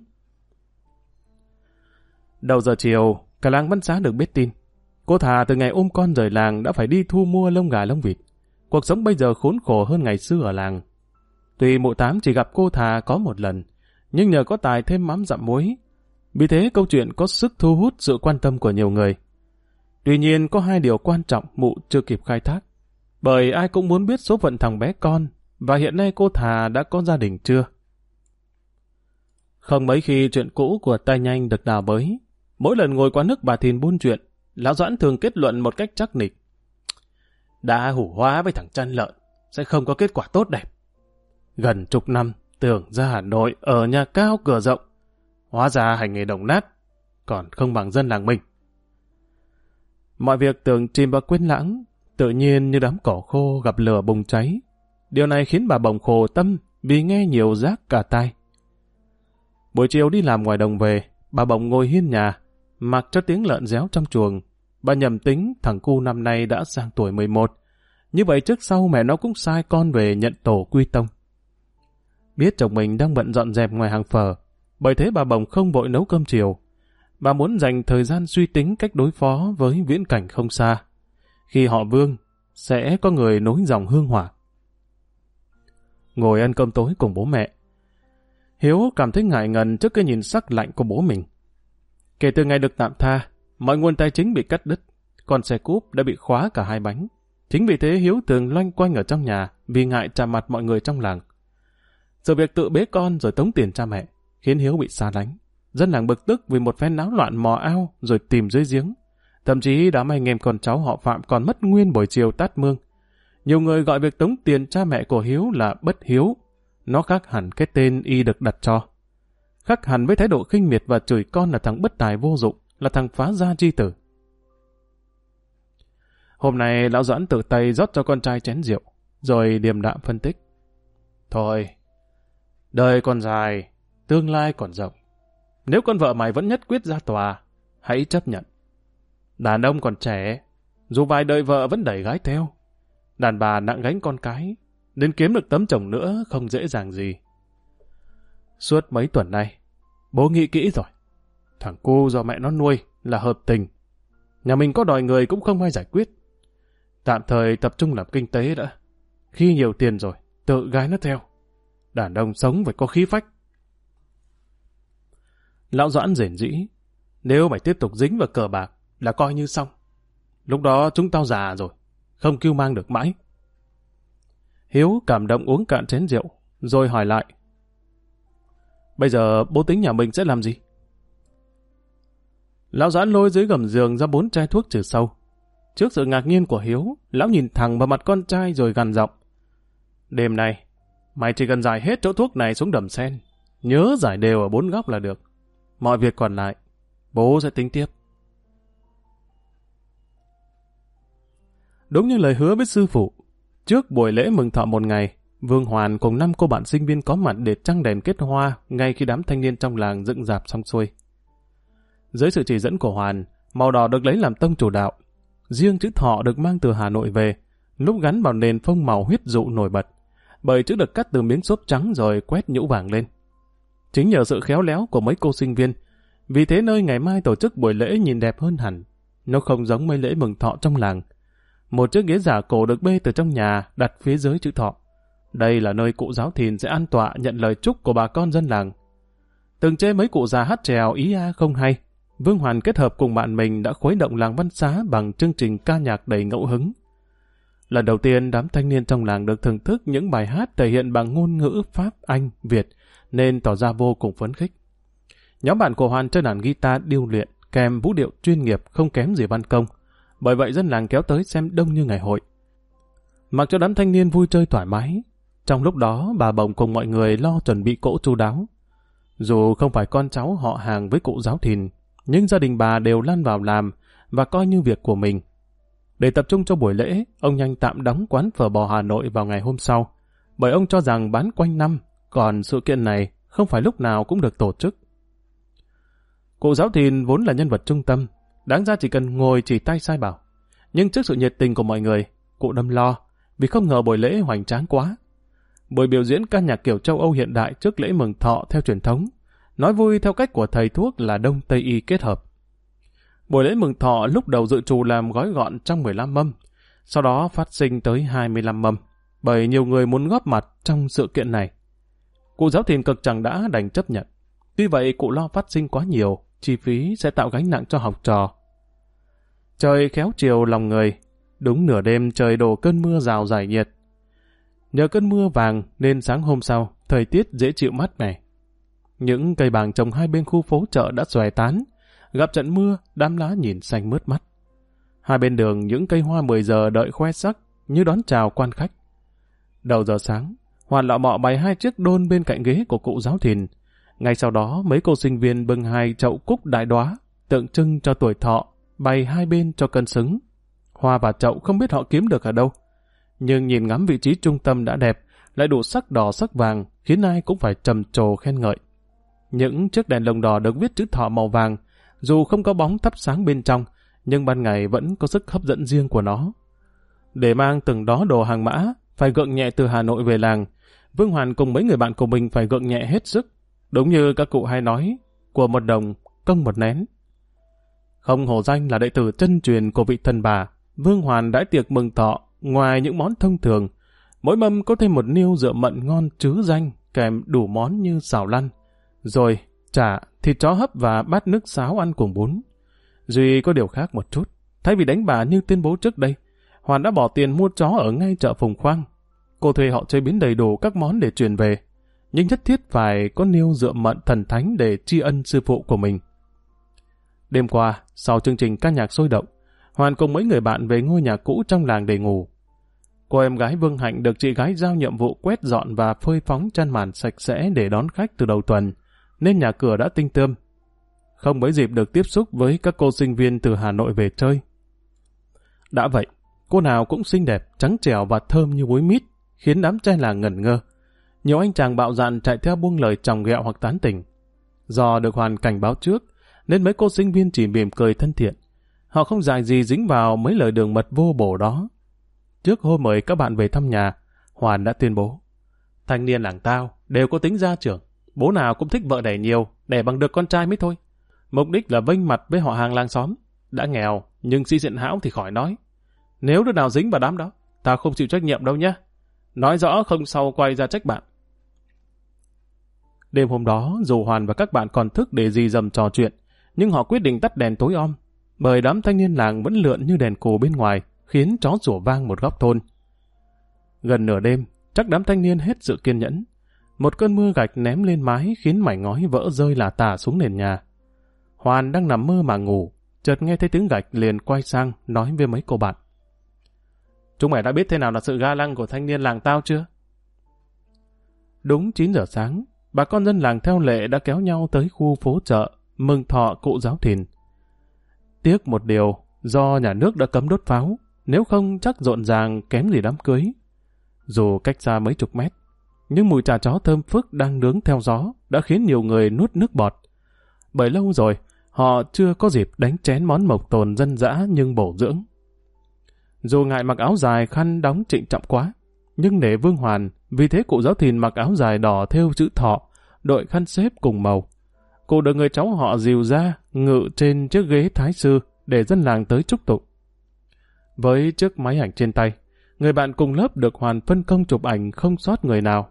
Đầu giờ chiều, cả làng Văn Xá được biết tin. Cô Thà từ ngày ôm con rời làng đã phải đi thu mua lông gà lông vịt. Cuộc sống bây giờ khốn khổ hơn ngày xưa ở làng. Tuy mụ Tám chỉ gặp cô Thà có một lần, nhưng nhờ có tài thêm mắm dặm muối. Vì thế câu chuyện có sức thu hút sự quan tâm của nhiều người. Tuy nhiên có hai điều quan trọng mụ chưa kịp khai thác. Bởi ai cũng muốn biết số phận thằng bé con, và hiện nay cô Thà đã có gia đình chưa. Không mấy khi chuyện cũ của tay nhanh được đào bới. Mỗi lần ngồi quán nước bà Thìn buôn chuyện, lão Doãn thường kết luận một cách chắc nịch. Đã hủ hóa với thằng chăn lợn, sẽ không có kết quả tốt đẹp. Gần chục năm, tưởng ra Hà Nội ở nhà cao cửa rộng. Hóa ra hành nghề đồng nát, còn không bằng dân làng mình. Mọi việc tưởng chìm vào quên lãng, tự nhiên như đám cỏ khô gặp lửa bùng cháy. Điều này khiến bà bồng khổ tâm vì nghe nhiều rác cả tai. Buổi chiều đi làm ngoài đồng về, bà bồng ngồi hiên nhà, mặc cho tiếng lợn réo trong chuồng. Bà nhầm tính thằng cu năm nay đã sang tuổi 11. Như vậy trước sau mẹ nó cũng sai con về nhận tổ quy tông. Biết chồng mình đang bận dọn dẹp ngoài hàng phở, bởi thế bà bồng không vội nấu cơm chiều. Bà muốn dành thời gian suy tính cách đối phó với viễn cảnh không xa. Khi họ Vương, sẽ có người nối dòng hương hỏa. Ngồi ăn cơm tối cùng bố mẹ, Hiếu cảm thấy ngại ngần trước cái nhìn sắc lạnh của bố mình. Kể từ ngày được tạm tha, mọi nguồn tài chính bị cắt đứt, còn xe cúp đã bị khóa cả hai bánh. Chính vì thế Hiếu thường loanh quanh ở trong nhà vì ngại chạm mặt mọi người trong làng. Sự việc tự bế con rồi tống tiền cha mẹ khiến Hiếu bị xa lánh. Dân làng bực tức vì một phen náo loạn mò ao rồi tìm dưới giếng. Thậm chí đám anh em con cháu họ Phạm còn mất nguyên buổi chiều tát mương. Nhiều người gọi việc tống tiền cha mẹ của Hiếu là bất hiếu. Nó khác hẳn cái tên y được đặt cho. Khác hẳn với thái độ khinh miệt và chửi con là thằng bất tài vô dụng, là thằng phá gia chi tử. Hôm nay lão Doãn tự tay rót cho con trai chén rượu, rồi điềm đạm phân tích. Thôi, đời còn dài, tương lai còn rộng. Nếu con vợ mày vẫn nhất quyết ra tòa, hãy chấp nhận. Đàn ông còn trẻ, dù vài đời vợ vẫn đẩy gái theo. Đàn bà nặng gánh con cái, đến kiếm được tấm chồng nữa không dễ dàng gì. Suốt mấy tuần nay, bố nghĩ kỹ rồi. Thằng cu do mẹ nó nuôi là hợp tình. Nhà mình có đòi người cũng không ai giải quyết. Tạm thời tập trung làm kinh tế đã. Khi nhiều tiền rồi, tự gái nó theo. Đàn ông sống phải có khí phách. Lão Doãn rền rĩ. Nếu mày tiếp tục dính vào cờ bạc là coi như xong. Lúc đó chúng tao già rồi, không kêu mang được mãi. Hiếu cảm động uống cạn chén rượu, rồi hỏi lại. Bây giờ bố tính nhà mình sẽ làm gì? Lão Doãn lôi dưới gầm giường ra 4 chai thuốc trừ sâu. Trước sự ngạc nhiên của Hiếu, lão nhìn thẳng vào mặt con trai rồi gằn giọng. Đêm nay, mày chỉ cần giải hết chỗ thuốc này xuống đầm sen. Nhớ giải đều ở 4 góc là được. Mọi việc còn lại, bố sẽ tính tiếp. Đúng như lời hứa với sư phụ, trước buổi lễ mừng thọ một ngày, Vương Hoàn cùng 5 cô bạn sinh viên có mặt để trăng đèn kết hoa ngay khi đám thanh niên trong làng dựng rạp xong xuôi. Dưới sự chỉ dẫn của Hoàn, màu đỏ được lấy làm tông chủ đạo. Riêng chữ thọ được mang từ Hà Nội về, lúc gắn vào nền phông màu huyết dụ nổi bật, bởi chữ được cắt từ miếng xốp trắng rồi quét nhũ vàng lên. Chính nhờ sự khéo léo của mấy cô sinh viên, vì thế nơi ngày mai tổ chức buổi lễ nhìn đẹp hơn hẳn. Nó không giống mấy lễ mừng thọ trong làng. Một chiếc ghế giả cổ được bê từ trong nhà đặt phía dưới chữ thọ. Đây là nơi cụ giáo thìn sẽ an tọa nhận lời chúc của bà con dân làng. Từng chê mấy cụ già hát trèo ý a không hay, Vương Hoàn kết hợp cùng bạn mình đã khuấy động làng Văn Xá bằng chương trình ca nhạc đầy ngẫu hứng. Lần đầu tiên đám thanh niên trong làng được thưởng thức những bài hát thể hiện bằng ngôn ngữ Pháp, Anh, Việt, nên tỏ ra vô cùng phấn khích. Nhóm bạn của Hoàn chơi đàn guitar điêu luyện, kèm vũ điệu chuyên nghiệp không kém gì văn công. Bởi vậy dân làng kéo tới xem đông như ngày hội. Mặc cho đám thanh niên vui chơi thoải mái, trong lúc đó bà Bồng cùng mọi người lo chuẩn bị cỗ chu đáo. Dù không phải con cháu họ hàng với cụ giáo thìn, nhưng gia đình bà đều lăn vào làm và coi như việc của mình. Để tập trung cho buổi lễ, ông nhanh tạm đóng quán phở bò Hà Nội vào ngày hôm sau, bởi ông cho rằng bán quanh năm, còn sự kiện này không phải lúc nào cũng được tổ chức. Cụ giáo thìn vốn là nhân vật trung tâm, đáng ra chỉ cần ngồi chỉ tay sai bảo. Nhưng trước sự nhiệt tình của mọi người, cụ đâm lo, vì không ngờ buổi lễ hoành tráng quá. Buổi biểu diễn ca nhạc kiểu châu Âu hiện đại trước lễ mừng thọ theo truyền thống, nói vui theo cách của thầy thuốc là Đông Tây Y kết hợp. Buổi lễ mừng thọ lúc đầu dự trù làm gói gọn trong 15 mâm, sau đó phát sinh tới 25 mâm, bởi nhiều người muốn góp mặt trong sự kiện này. Cụ giáo thìn cực chẳng đã đành chấp nhận. Tuy vậy cụ lo phát sinh quá nhiều, chi phí sẽ tạo gánh nặng cho học trò. Trời khéo chiều lòng người, đúng nửa đêm trời đổ cơn mưa rào rải nhiệt. Nhờ cơn mưa vàng nên sáng hôm sau, thời tiết dễ chịu mát mẻ. Những cây bàng trồng hai bên khu phố chợ đã xòe tán, gặp trận mưa, đám lá nhìn xanh mướt mắt. Hai bên đường những cây hoa 10 giờ đợi khoe sắc như đón chào quan khách. Đầu giờ sáng, Hoàn lọ mọ bày 2 chiếc đôn bên cạnh ghế của cụ giáo thìn. Ngay sau đó mấy cô sinh viên bưng 2 chậu cúc đại đóa, tượng trưng cho tuổi thọ, bày hai bên cho cân xứng. Hoa và chậu không biết họ kiếm được ở đâu, nhưng nhìn ngắm vị trí trung tâm đã đẹp, lại đủ sắc đỏ sắc vàng, khiến ai cũng phải trầm trồ khen ngợi. Những chiếc đèn lồng đỏ được viết chữ thọ màu vàng, dù không có bóng thắp sáng bên trong, nhưng ban ngày vẫn có sức hấp dẫn riêng của nó. Để mang từng đó đồ hàng mã, phải gượng nhẹ từ Hà Nội về làng, Vương Hoàn cùng mấy người bạn của mình phải gượng nhẹ hết sức. Đúng như các cụ hay nói, của một đồng, công một nén. Không hổ danh là đệ tử chân truyền của vị thần bà, Vương Hoàn đãi tiệc mừng thọ, ngoài những món thông thường, mỗi mâm có thêm một niêu rượu mận ngon trứ danh, kèm đủ món như xào lăn, rồi chả, thịt chó hấp và bát nước sáo ăn cùng bún. Duy có điều khác một chút, thay vì đánh bà như tuyên bố trước đây, Hoàn đã bỏ tiền mua chó ở ngay chợ Phùng Khoang. Cô thuê họ chế biến đầy đủ các món để truyền về, nhưng nhất thiết phải có niêu rượu mận thần thánh để tri ân sư phụ của mình. Đêm qua, sau chương trình ca nhạc sôi động, Hoàn cùng mấy người bạn về ngôi nhà cũ trong làng để ngủ. Cô em gái Vương Hạnh được chị gái giao nhiệm vụ quét dọn và phơi phóng chăn màn sạch sẽ để đón khách từ đầu tuần, nên nhà cửa đã tinh tươm. Không mấy dịp được tiếp xúc với các cô sinh viên từ Hà Nội về chơi. Đã vậy, cô nào cũng xinh đẹp, trắng trẻo và thơm như búi mít, khiến đám trai làng ngẩn ngơ. Nhiều anh chàng bạo dạn chạy theo buông lời chòng ghẹo hoặc tán tỉnh. Do được Hoàn cảnh báo trước, nên mấy cô sinh viên chỉ mỉm cười thân thiện. Họ không dại gì dính vào mấy lời đường mật vô bổ đó. Trước hôm mời các bạn về thăm nhà, Hoàn đã tuyên bố: thanh niên làng tao đều có tính gia trưởng, bố nào cũng thích vợ đẻ nhiều, đẻ bằng được con trai mới thôi. Mục đích là vênh mặt với họ hàng làng xóm. Đã nghèo, nhưng si diện hão thì khỏi nói. Nếu đứa nào dính vào đám đó, tao không chịu trách nhiệm đâu nhé. Nói rõ không sau quay ra trách bạn. Đêm hôm đó, dù Hoàn và các bạn còn thức để rì rầm trò chuyện, nhưng họ quyết định tắt đèn tối om, bởi đám thanh niên làng vẫn lượn như đèn cù bên ngoài, khiến chó sủa vang một góc thôn. Gần nửa đêm, chắc đám thanh niên hết sự kiên nhẫn. Một cơn mưa gạch ném lên mái khiến mảnh ngói vỡ rơi lả tả xuống nền nhà. Hoàn đang nằm mơ mà ngủ, chợt nghe thấy tiếng gạch liền quay sang nói với mấy cô bạn. Chúng mày đã biết thế nào là sự ga lăng của thanh niên làng tao chưa? Đúng 9 giờ sáng, bà con dân làng theo lệ đã kéo nhau tới khu phố chợ, mừng thọ cụ Giáo Thìn. Tiếc một điều, do nhà nước đã cấm đốt pháo, nếu không chắc rộn ràng kém gì đám cưới. Dù cách xa mấy chục mét, nhưng mùi chả chó thơm phức đang nướng theo gió đã khiến nhiều người nuốt nước bọt. Bởi lâu rồi, họ chưa có dịp đánh chén món mộc tồn dân dã nhưng bổ dưỡng. Dù ngại mặc áo dài khăn đóng trịnh trọng quá, nhưng để Vương Hoàn, vì thế cụ Giáo Thìn mặc áo dài đỏ thêu chữ thọ, đội khăn xếp cùng màu. Cụ được người cháu họ dìu ra, ngự trên chiếc ghế thái sư để dân làng tới chúc tụng. Với chiếc máy ảnh trên tay, người bạn cùng lớp được Hoàn phân công chụp ảnh không sót người nào.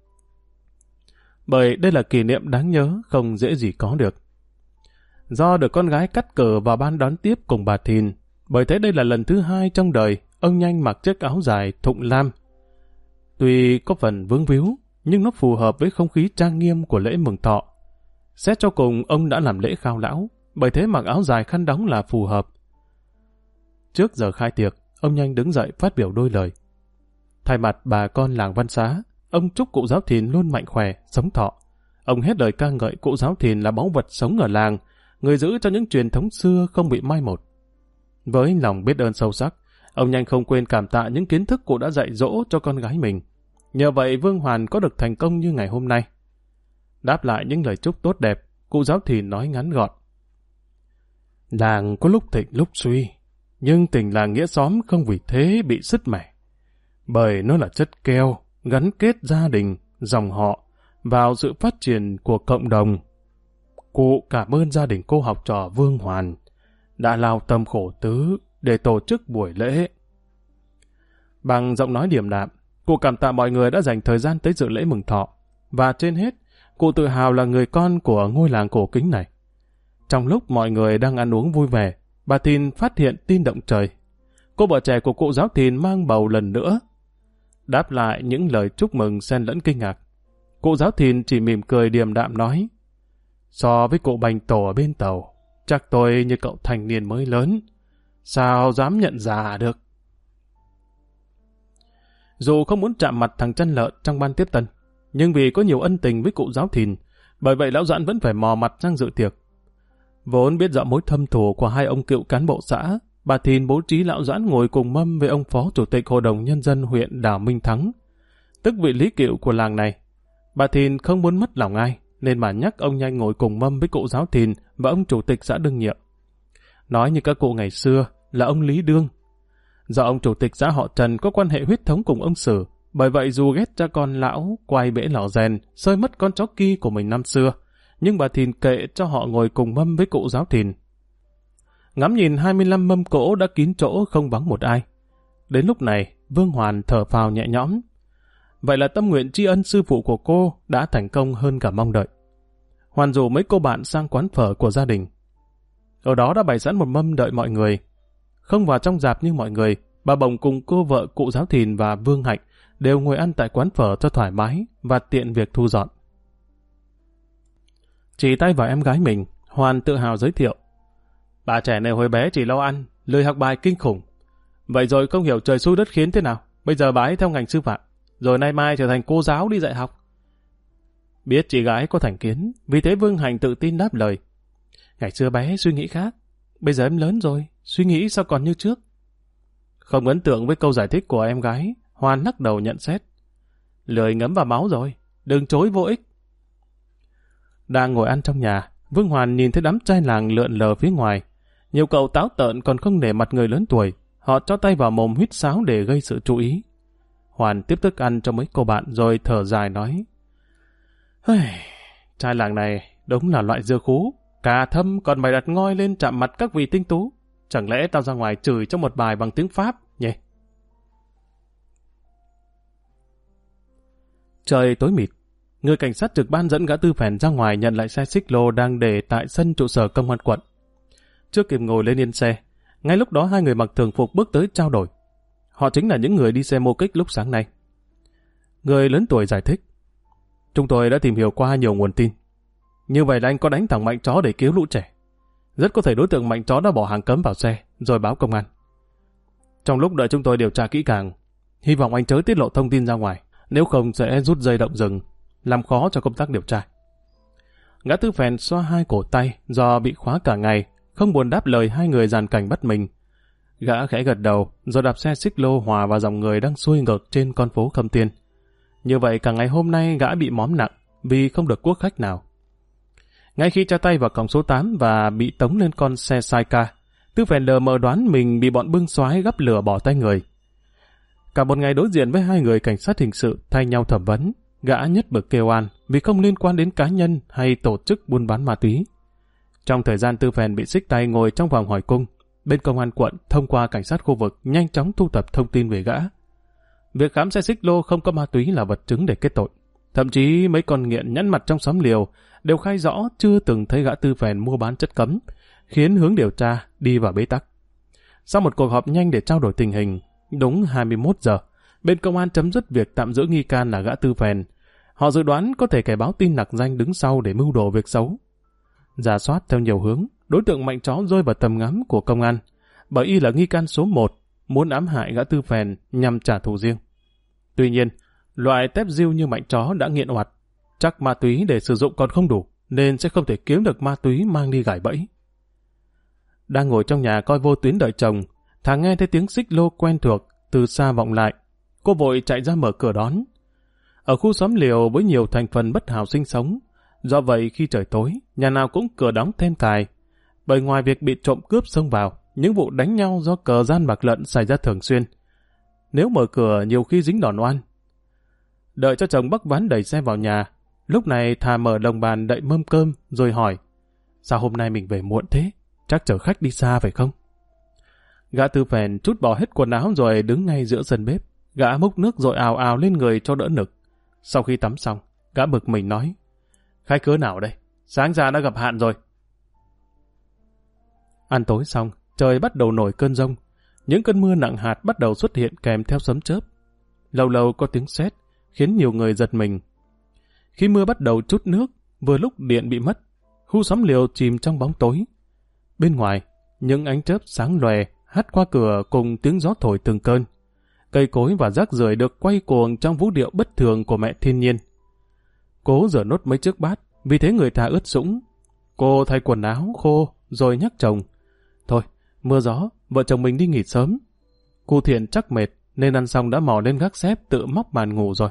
Bởi đây là kỷ niệm đáng nhớ, không dễ gì có được. Do được con gái cắt cờ vào ban đón tiếp cùng bà Thìn, bởi thế đây là lần thứ 2 trong đời ông Nhanh mặc chiếc áo dài thụng lam. Tuy có phần vướng víu, nhưng nó phù hợp với không khí trang nghiêm của lễ mừng thọ. Xét cho cùng ông đã làm lễ khao lão, bởi thế mặc áo dài khăn đóng là phù hợp. Trước giờ khai tiệc, ông Nhanh đứng dậy phát biểu đôi lời. Thay mặt bà con làng Văn Xá, ông chúc cụ Giáo Thìn luôn mạnh khỏe, sống thọ. Ông hết lời ca ngợi cụ Giáo Thìn là báu vật sống ở làng, người giữ cho những truyền thống xưa không bị mai một. Với lòng biết ơn sâu sắc, ông Nhanh không quên cảm tạ những kiến thức cụ đã dạy dỗ cho con gái mình. Nhờ vậy Vương Hoàn có được thành công như ngày hôm nay. Đáp lại những lời chúc tốt đẹp, cụ Giáo Thìn nói ngắn gọn. Làng có lúc thịnh lúc suy, nhưng tình làng nghĩa xóm không vì thế bị sứt mẻ. Bởi nó là chất keo, gắn kết gia đình, dòng họ vào sự phát triển của cộng đồng. Cụ cảm ơn gia đình cô học trò Vương Hoàn đã lao tâm khổ tứ để tổ chức buổi lễ. Bằng giọng nói điềm đạm, cụ cảm tạ mọi người đã dành thời gian tới dự lễ mừng thọ, và trên hết, cụ tự hào là người con của ngôi làng cổ kính này. Trong lúc mọi người đang ăn uống vui vẻ, bà Thìn phát hiện tin động trời. Cô vợ trẻ của cụ Giáo Thìn mang bầu lần nữa. Đáp lại những lời chúc mừng xen lẫn kinh ngạc, cụ Giáo Thìn chỉ mỉm cười điềm đạm nói: So với cụ Bành Tổ ở bên tàu, chắc tôi như cậu thanh niên mới lớn, sao dám nhận già được. Dù không muốn chạm mặt thằng chân lợn trong ban tiếp tân, nhưng vì có nhiều ân tình với cụ Giáo Thìn, bởi vậy lão Doãn vẫn phải mò mặt sang dự tiệc. Vốn biết rõ mối thâm thù của hai ông cựu cán bộ xã, bà Thìn bố trí lão Doãn ngồi cùng mâm với ông Phó Chủ tịch Hội đồng Nhân dân huyện Đào Minh Thắng, tức vị lý cựu của làng này. Bà Thìn không muốn mất lòng ai, nên bà nhắc ông Nhanh ngồi cùng mâm với cụ Giáo Thìn và ông Chủ tịch xã đương nhiệm. Nói như các cụ ngày xưa là ông Lý Đương. Do ông Chủ tịch xã họ Trần có quan hệ huyết thống cùng ông Sử, bởi vậy dù ghét cha con lão quay bể lò rèn, sơi mất con chó kia của mình năm xưa, nhưng bà Thìn kệ cho họ ngồi cùng mâm với cụ Giáo Thìn. Ngắm nhìn 25 mâm cỗ đã kín chỗ không vắng một ai. Đến lúc này, Vương Hoàn thở phào nhẹ nhõm. Vậy là tâm nguyện tri ân sư phụ của cô đã thành công hơn cả mong đợi. Hoàn rủ mấy cô bạn sang quán phở của gia đình. Ở đó đã bày sẵn một mâm đợi mọi người. Không vào trong rạp như mọi người, bà Bồng cùng cô vợ cụ Giáo Thìn và Vương Hạnh đều ngồi ăn tại quán phở cho thoải mái và tiện việc thu dọn. Chỉ tay vào em gái mình, Hoàn tự hào giới thiệu: bà trẻ này hồi bé chỉ lo ăn, lười học bài kinh khủng. Vậy rồi không hiểu trời xui đất khiến thế nào, bây giờ bà ấy theo ngành sư phạm, rồi nay mai trở thành cô giáo đi dạy học. Biết chị gái có thành kiến, vì thế Vương Hạnh tự tin đáp lời: ngày xưa bé suy nghĩ khác, bây giờ em lớn rồi, suy nghĩ sao còn như trước. Không ấn tượng với câu giải thích của em gái, Hoàn lắc đầu nhận xét: lười ngấm vào máu rồi, đừng chối vô ích. Đang ngồi ăn trong nhà, Vương Hoàn nhìn thấy đám trai làng lượn lờ phía ngoài. Nhiều cậu táo tợn còn không nể mặt người lớn tuổi, họ cho tay vào mồm huýt sáo để gây sự chú ý. Hoàn tiếp thức ăn cho mấy cô bạn rồi thở dài nói: trai làng này đúng là loại dưa khú, cà thâm còn mày đặt ngoi lên chạm mặt các vị tinh tú. Chẳng lẽ tao ra ngoài chửi cho một bài bằng tiếng Pháp nhỉ? Trời tối mịt, người cảnh sát trực ban dẫn gã Tư Phèn ra ngoài nhận lại xe xích lô đang để tại sân trụ sở công an quận. Chưa kịp ngồi lên yên xe, ngay lúc đó hai người mặc thường phục bước tới trao đổi. Họ chính là những người đi xe mô kích lúc sáng nay. Người lớn tuổi giải thích: chúng tôi đã tìm hiểu qua nhiều nguồn tin. Như vậy là anh có đánh thằng Mạnh Chó để cứu lũ trẻ. Rất có thể đối tượng Mạnh Chó đã bỏ hàng cấm vào xe, rồi báo công an. Trong lúc đợi chúng tôi điều tra kỹ càng, hy vọng anh chớ tiết lộ thông tin ra ngoài, nếu không sẽ rút dây động rừng, làm khó cho công tác điều tra. Gã Tư Phèn xoa hai cổ tay do bị khóa cả ngày, không buồn đáp lời hai người dàn cảnh bắt mình. Gã khẽ gật đầu, rồi đạp xe xích lô hòa vào dòng người đang xuôi ngược trên con phố Khâm Tiên. Như vậy cả ngày hôm nay gã bị móm nặng vì không được quốc khách nào. Ngay khi tra tay vào còng số 8 và bị tống lên con xe sai ca, Tư Phèn lờ mờ đoán mình bị bọn bưng xoái gắp lửa bỏ tay người. Cả một ngày đối diện với hai người cảnh sát hình sự thay nhau thẩm vấn, gã nhất bực kêu oan vì không liên quan đến cá nhân hay tổ chức buôn bán ma túy. Trong thời gian Tư Phèn bị xích tay ngồi trong vòng hỏi cung, bên công an quận thông qua cảnh sát khu vực nhanh chóng thu thập thông tin về gã. Việc khám xe xích lô không có ma túy là vật chứng để kết tội. Thậm chí mấy con nghiện nhẫn mặt trong xóm liều đều khai rõ chưa từng thấy gã Tư Phèn mua bán chất cấm, khiến hướng điều tra đi vào bế tắc. Sau một cuộc họp nhanh để trao đổi tình hình, đúng 21 giờ, bên công an chấm dứt việc tạm giữ nghi can là gã Tư Phèn. Họ dự đoán có thể kẻ báo tin nặc danh đứng sau để mưu đồ việc xấu. Rà soát theo nhiều hướng, đối tượng Mạnh Chó rơi vào tầm ngắm của công an, bởi y là nghi can số 1, muốn ám hại gã Tư Phèn nhằm trả thù riêng. Tuy nhiên, loại tép diêu như Mạnh Chó đã nghiện oặt, chắc ma túy để sử dụng còn không đủ, nên sẽ không thể kiếm được ma túy mang đi gài bẫy. Đang ngồi trong nhà coi vô tuyến đợi chồng, thằng nghe thấy tiếng xích lô quen thuộc từ xa vọng lại. Cô vội chạy ra mở cửa đón. Ở khu xóm liều với nhiều thành phần bất hảo sinh sống, do vậy khi trời tối, nhà nào cũng cửa đóng then cài. Bởi ngoài việc bị trộm cướp xông vào, những vụ đánh nhau do cờ gian bạc lận xảy ra thường xuyên. Nếu mở cửa nhiều khi dính đòn oan. Đợi cho chồng bắc ván đẩy xe vào nhà, lúc này thà mở đồng bàn đậy mâm cơm rồi hỏi: sao hôm nay mình về muộn thế? Chắc chở khách đi xa phải không? Gã Tư Phèn trút bỏ hết quần áo rồi đứng ngay giữa sân bếp. Gã múc nước rồi ào ào lên người cho đỡ nực. Sau khi tắm xong, gã bực mình nói: khách cớ nào đây? Sáng ra đã gặp hạn rồi. Ăn tối xong, trời bắt đầu nổi cơn giông. Những cơn mưa nặng hạt bắt đầu xuất hiện kèm theo sấm chớp. Lâu lâu có tiếng sét khiến nhiều người giật mình. Khi mưa bắt đầu trút nước, vừa lúc điện bị mất, khu xóm liều chìm trong bóng tối. Bên ngoài, những ánh chớp sáng lòe hắt qua cửa cùng tiếng gió thổi từng cơn. Cây cối và rác rưởi được quay cuồng trong vũ điệu bất thường của mẹ thiên nhiên. Cố rửa nốt mấy chiếc bát, vì thế người ta ướt sũng. Cô thay quần áo khô rồi nhắc chồng: thôi, mưa gió, vợ chồng mình đi nghỉ sớm. Cụ Thiện chắc mệt nên ăn xong đã mò lên gác xếp tự móc màn ngủ rồi.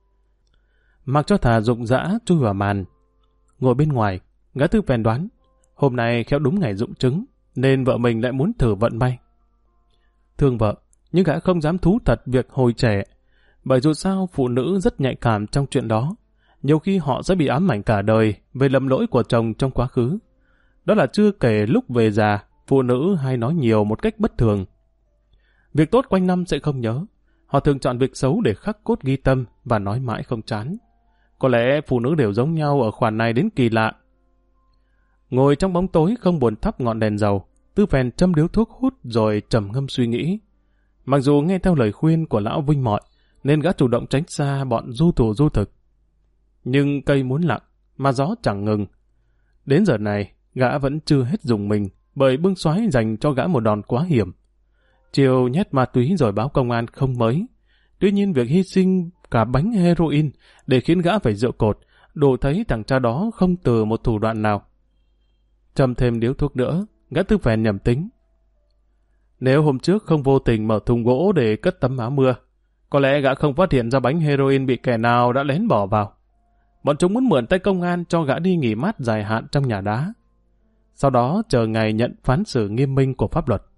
Mặc cho thà rụng rã chui vào màn. Ngồi bên ngoài, gã Tư Phèn đoán hôm nay khéo đúng ngày rụng trứng nên vợ mình lại muốn thử vận may. Thương vợ, nhưng gã không dám thú thật việc hồi trẻ, bởi dù sao phụ nữ rất nhạy cảm trong chuyện đó. Nhiều khi họ sẽ bị ám ảnh cả đời về lầm lỗi của chồng trong quá khứ. Đó là chưa kể lúc về già, phụ nữ hay nói nhiều một cách bất thường. Việc tốt quanh năm sẽ không nhớ. Họ thường chọn việc xấu để khắc cốt ghi tâm và nói mãi không chán. Có lẽ phụ nữ đều giống nhau ở khoản này đến kỳ lạ. Ngồi trong bóng tối không buồn thắp ngọn đèn dầu, Tư Phèn châm điếu thuốc hút rồi trầm ngâm suy nghĩ. Mặc dù nghe theo lời khuyên của lão Vinh Mọi, nên gã chủ động tránh xa bọn du tù du thực. Nhưng cây muốn lặng, mà gió chẳng ngừng. Đến giờ này, gã vẫn chưa hết dùng mình, bởi bưng xoái dành cho gã một đòn quá hiểm. Chiều nhét ma túy rồi báo công an không mới. Tuy nhiên việc hy sinh cả bánh heroin để khiến gã phải rượu cột, đủ thấy thằng cha đó không từ một thủ đoạn nào. Châm thêm điếu thuốc nữa, gã Tư Phèn nhầm tính. Nếu hôm trước không vô tình mở thùng gỗ để cất tấm áo mưa, có lẽ gã không phát hiện ra bánh heroin bị kẻ nào đã lén bỏ vào. Bọn chúng muốn mượn tay công an cho gã đi nghỉ mát dài hạn trong nhà đá. Sau đó chờ ngày nhận phán xử nghiêm minh của pháp luật.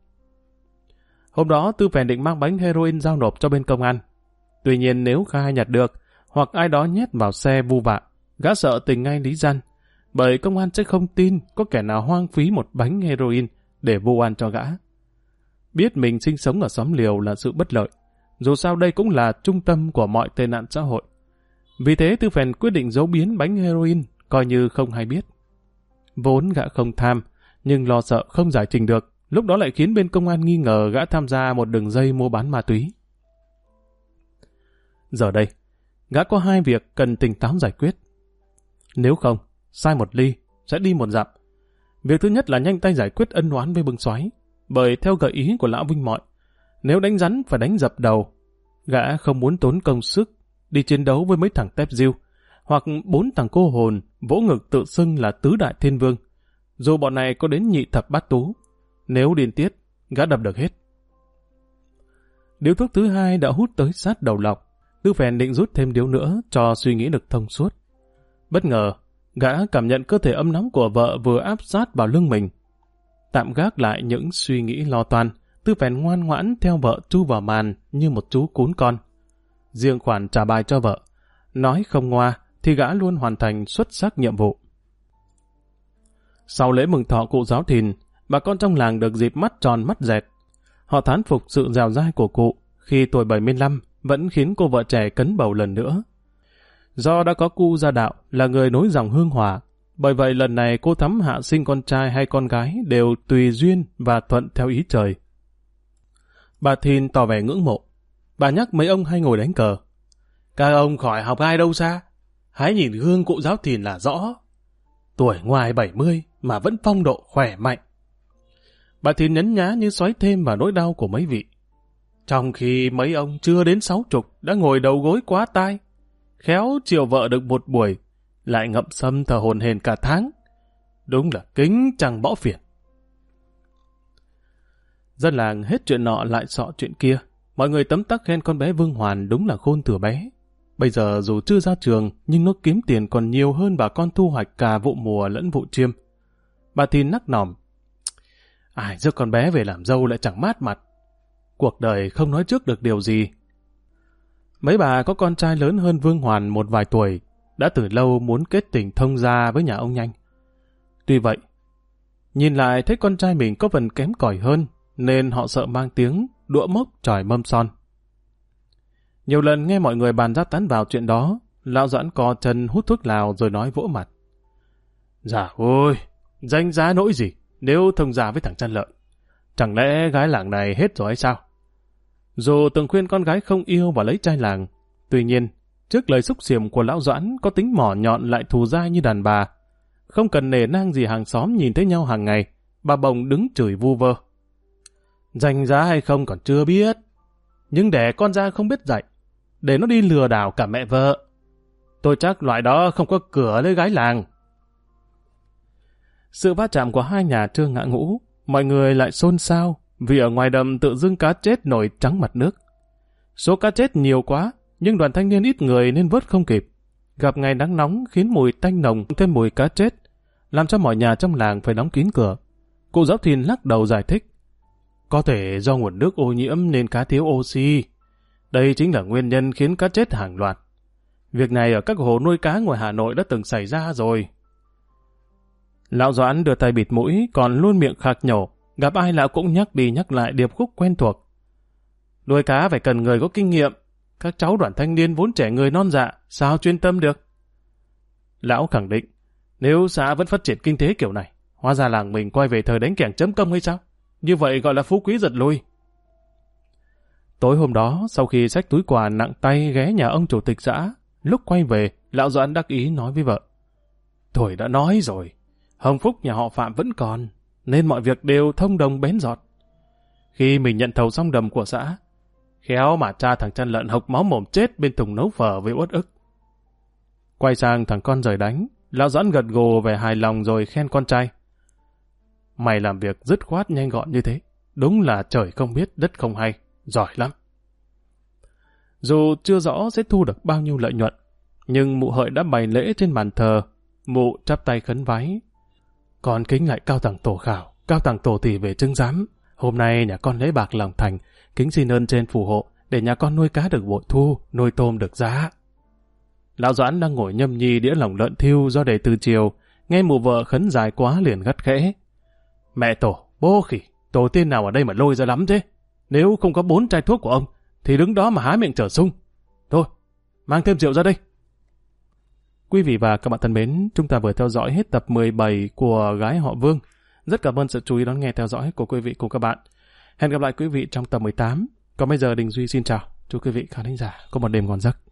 Hôm đó Tư Phèn định mang bánh heroin giao nộp cho bên công an. Tuy nhiên nếu khai nhặt được, hoặc ai đó nhét vào xe vu vạ, gã sợ tình ngay lý gian, bởi công an sẽ không tin có kẻ nào hoang phí một bánh heroin để vu oan cho gã. Biết mình sinh sống ở xóm liều là sự bất lợi, dù sao đây cũng là trung tâm của mọi tệ nạn xã hội. Vì thế Tư Phèn quyết định giấu biến bánh heroin, coi như không hay biết. Vốn gã không tham, nhưng lo sợ không giải trình được, lúc đó lại khiến bên công an nghi ngờ gã tham gia một đường dây mua bán ma túy. Giờ đây, gã có hai việc cần tỉnh táo giải quyết. Nếu không, sai một ly, sẽ đi một dặm. Việc thứ nhất là nhanh tay giải quyết ân oán với Bưng Xoáy, bởi theo gợi ý của lão Vinh Mọi, nếu đánh rắn phải đánh dập đầu. Gã không muốn tốn công sức đi chiến đấu với mấy thằng tép diêu, hoặc 4 thằng cô hồn vỗ ngực tự xưng là tứ đại thiên vương. Dù bọn này có đến nhị thập bát tú, nếu điên tiết, gã đập được hết. Điếu thuốc thứ hai đã hút tới sát đầu lọc. Tư Phèn định rút thêm điếu nữa cho suy nghĩ được thông suốt. Bất ngờ, gã cảm nhận cơ thể ấm nóng của vợ vừa áp sát vào lưng mình. Tạm gác lại những suy nghĩ lo toan, Tư Phèn ngoan ngoãn theo vợ chui vào màn như một chú cún con. Riêng khoản trả bài cho vợ, nói không ngoa thì gã luôn hoàn thành xuất sắc nhiệm vụ. Sau lễ mừng thọ cụ Giáo Thìn, bà con trong làng được dịp mắt tròn mắt dẹt. Họ thán phục sự dẻo dai của cụ, khi tuổi 75 vẫn khiến cô vợ trẻ cấn bầu lần nữa. Do đã có cu gia đạo là người nối dòng hương hỏa, bởi vậy lần này cô Thắm hạ sinh con trai hay con gái đều tùy duyên và thuận theo ý trời. Bà Thìn tỏ vẻ ngưỡng mộ. Bà nhắc mấy ông hay ngồi đánh cờ. Các ông khỏi học ai đâu xa. Hãy nhìn gương cụ Giáo Thìn là rõ. Tuổi ngoài 70 mà vẫn phong độ khỏe mạnh. Bà Thìn nhấn nhá như xoáy thêm vào nỗi đau của mấy vị. Trong khi mấy ông chưa đến 60 đã ngồi đầu gối quá tai, khéo chiều vợ được một buổi, lại ngậm sâm thờ hồn hển cả tháng. Đúng là kính chẳng bỏ phiền. Dân làng hết chuyện nọ lại sọ chuyện kia. Mọi người tấm tắc khen con bé Vương Hoàn đúng là khôn từ bé. Bây giờ dù chưa ra trường, nhưng nó kiếm tiền còn nhiều hơn bà con thu hoạch cả vụ mùa lẫn vụ chiêm. Bà Thìn nắc nòm. Ai rước con bé về làm dâu lại chẳng mát mặt. Cuộc đời không nói trước được điều gì. Mấy bà có con trai lớn hơn Vương Hoàn một vài tuổi, đã từ lâu muốn kết tình thông gia với nhà ông Nhanh. Tuy vậy, nhìn lại thấy con trai mình có phần kém cỏi hơn, nên họ sợ mang tiếng đũa mốc chòi mâm son. Nhiều lần nghe mọi người bàn ra tán vào chuyện đó, lão Doãn co chân hút thuốc lào rồi nói vỗ mặt. Dạ ôi, danh giá nỗi gì nếu thông gia với thằng chăn lợn. Chẳng lẽ gái làng này hết rồi hay sao? Dù từng khuyên con gái không yêu và lấy trai làng, tuy nhiên, trước lời xúc xiềm của lão Doãn có tính mỏ nhọn lại thù dai như đàn bà. Không cần nể nang gì hàng xóm nhìn thấy nhau hàng ngày, bà bồng đứng chửi vu vơ. Danh giá hay không còn chưa biết, nhưng để con ra không biết dạy, để nó đi lừa đảo cả mẹ vợ. Tôi chắc loại đó không có cửa lấy gái làng. Sự va chạm của hai nhà chưa ngã ngũ, mọi người lại xôn xao vì ở ngoài đầm tự dưng cá chết nổi trắng mặt nước. Số cá chết nhiều quá, nhưng đoàn thanh niên ít người nên vớt không kịp. Gặp ngày nắng nóng khiến mùi tanh nồng thêm mùi cá chết, làm cho mọi nhà trong làng phải đóng kín cửa. Cụ Giáo Thìn lắc đầu giải thích. Có thể do nguồn nước ô nhiễm nên cá thiếu oxy. Đây chính là nguyên nhân khiến cá chết hàng loạt. Việc này ở các hồ nuôi cá ngoài Hà Nội đã từng xảy ra rồi. Lão Doãn đưa tay bịt mũi, còn luôn miệng khạc nhổ. Gặp ai lão cũng nhắc đi nhắc lại điệp khúc quen thuộc. Nuôi cá phải cần người có kinh nghiệm. Các cháu đoàn thanh niên vốn trẻ người non dạ, sao chuyên tâm được? Lão khẳng định, nếu xã vẫn phát triển kinh tế kiểu này, hóa ra làng mình quay về thời đánh kẻng chấm công hay sao? Như vậy gọi là phú quý giật lui. Tối hôm đó, sau khi xách túi quà nặng tay ghé nhà ông chủ tịch xã, lúc quay về, lão Doãn đắc ý nói với vợ. Tôi đã nói rồi, hồng phúc nhà họ Phạm vẫn còn, nên mọi việc đều thông đồng bén giọt. Khi mình nhận thầu xong đầm của xã, khéo mà cha thằng chăn lợn hộc máu mồm chết bên thùng nấu phở với uất ức. Quay sang thằng con rời đánh, lão Doãn gật gù vẻ hài lòng rồi khen con trai. Mày làm việc dứt khoát nhanh gọn như thế, đúng là trời không biết đất không hay, giỏi lắm. Dù chưa rõ sẽ thu được bao nhiêu lợi nhuận, nhưng mụ Hợi đã bày lễ trên bàn thờ, mụ chắp tay khấn vái. Con kính lại cao tầng tổ khảo, cao tầng tổ tỷ về chứng giám. Hôm nay nhà con lấy bạc lòng thành, kính xin ơn trên phù hộ, để nhà con nuôi cá được bội thu, nuôi tôm được giá. Lão Doãn đang ngồi nhâm nhi đĩa lòng lợn thiêu do để từ chiều, nghe mụ vợ khấn dài quá liền gắt khẽ. Mẹ tổ, bố khỉ, tổ tiên nào ở đây mà lôi ra lắm thế? Nếu không có 4 chai thuốc của ông, thì đứng đó mà há miệng trở sung. Thôi, mang thêm rượu ra đây. Quý vị và các bạn thân mến, chúng ta vừa theo dõi hết tập 17 của Gái Họ Vương. Rất cảm ơn sự chú ý đón nghe theo dõi của quý vị cùng các bạn. Hẹn gặp lại quý vị trong tập 18. Còn bây giờ Đình Duy xin chào. Chúc quý vị khán thính giả có một đêm ngon giấc.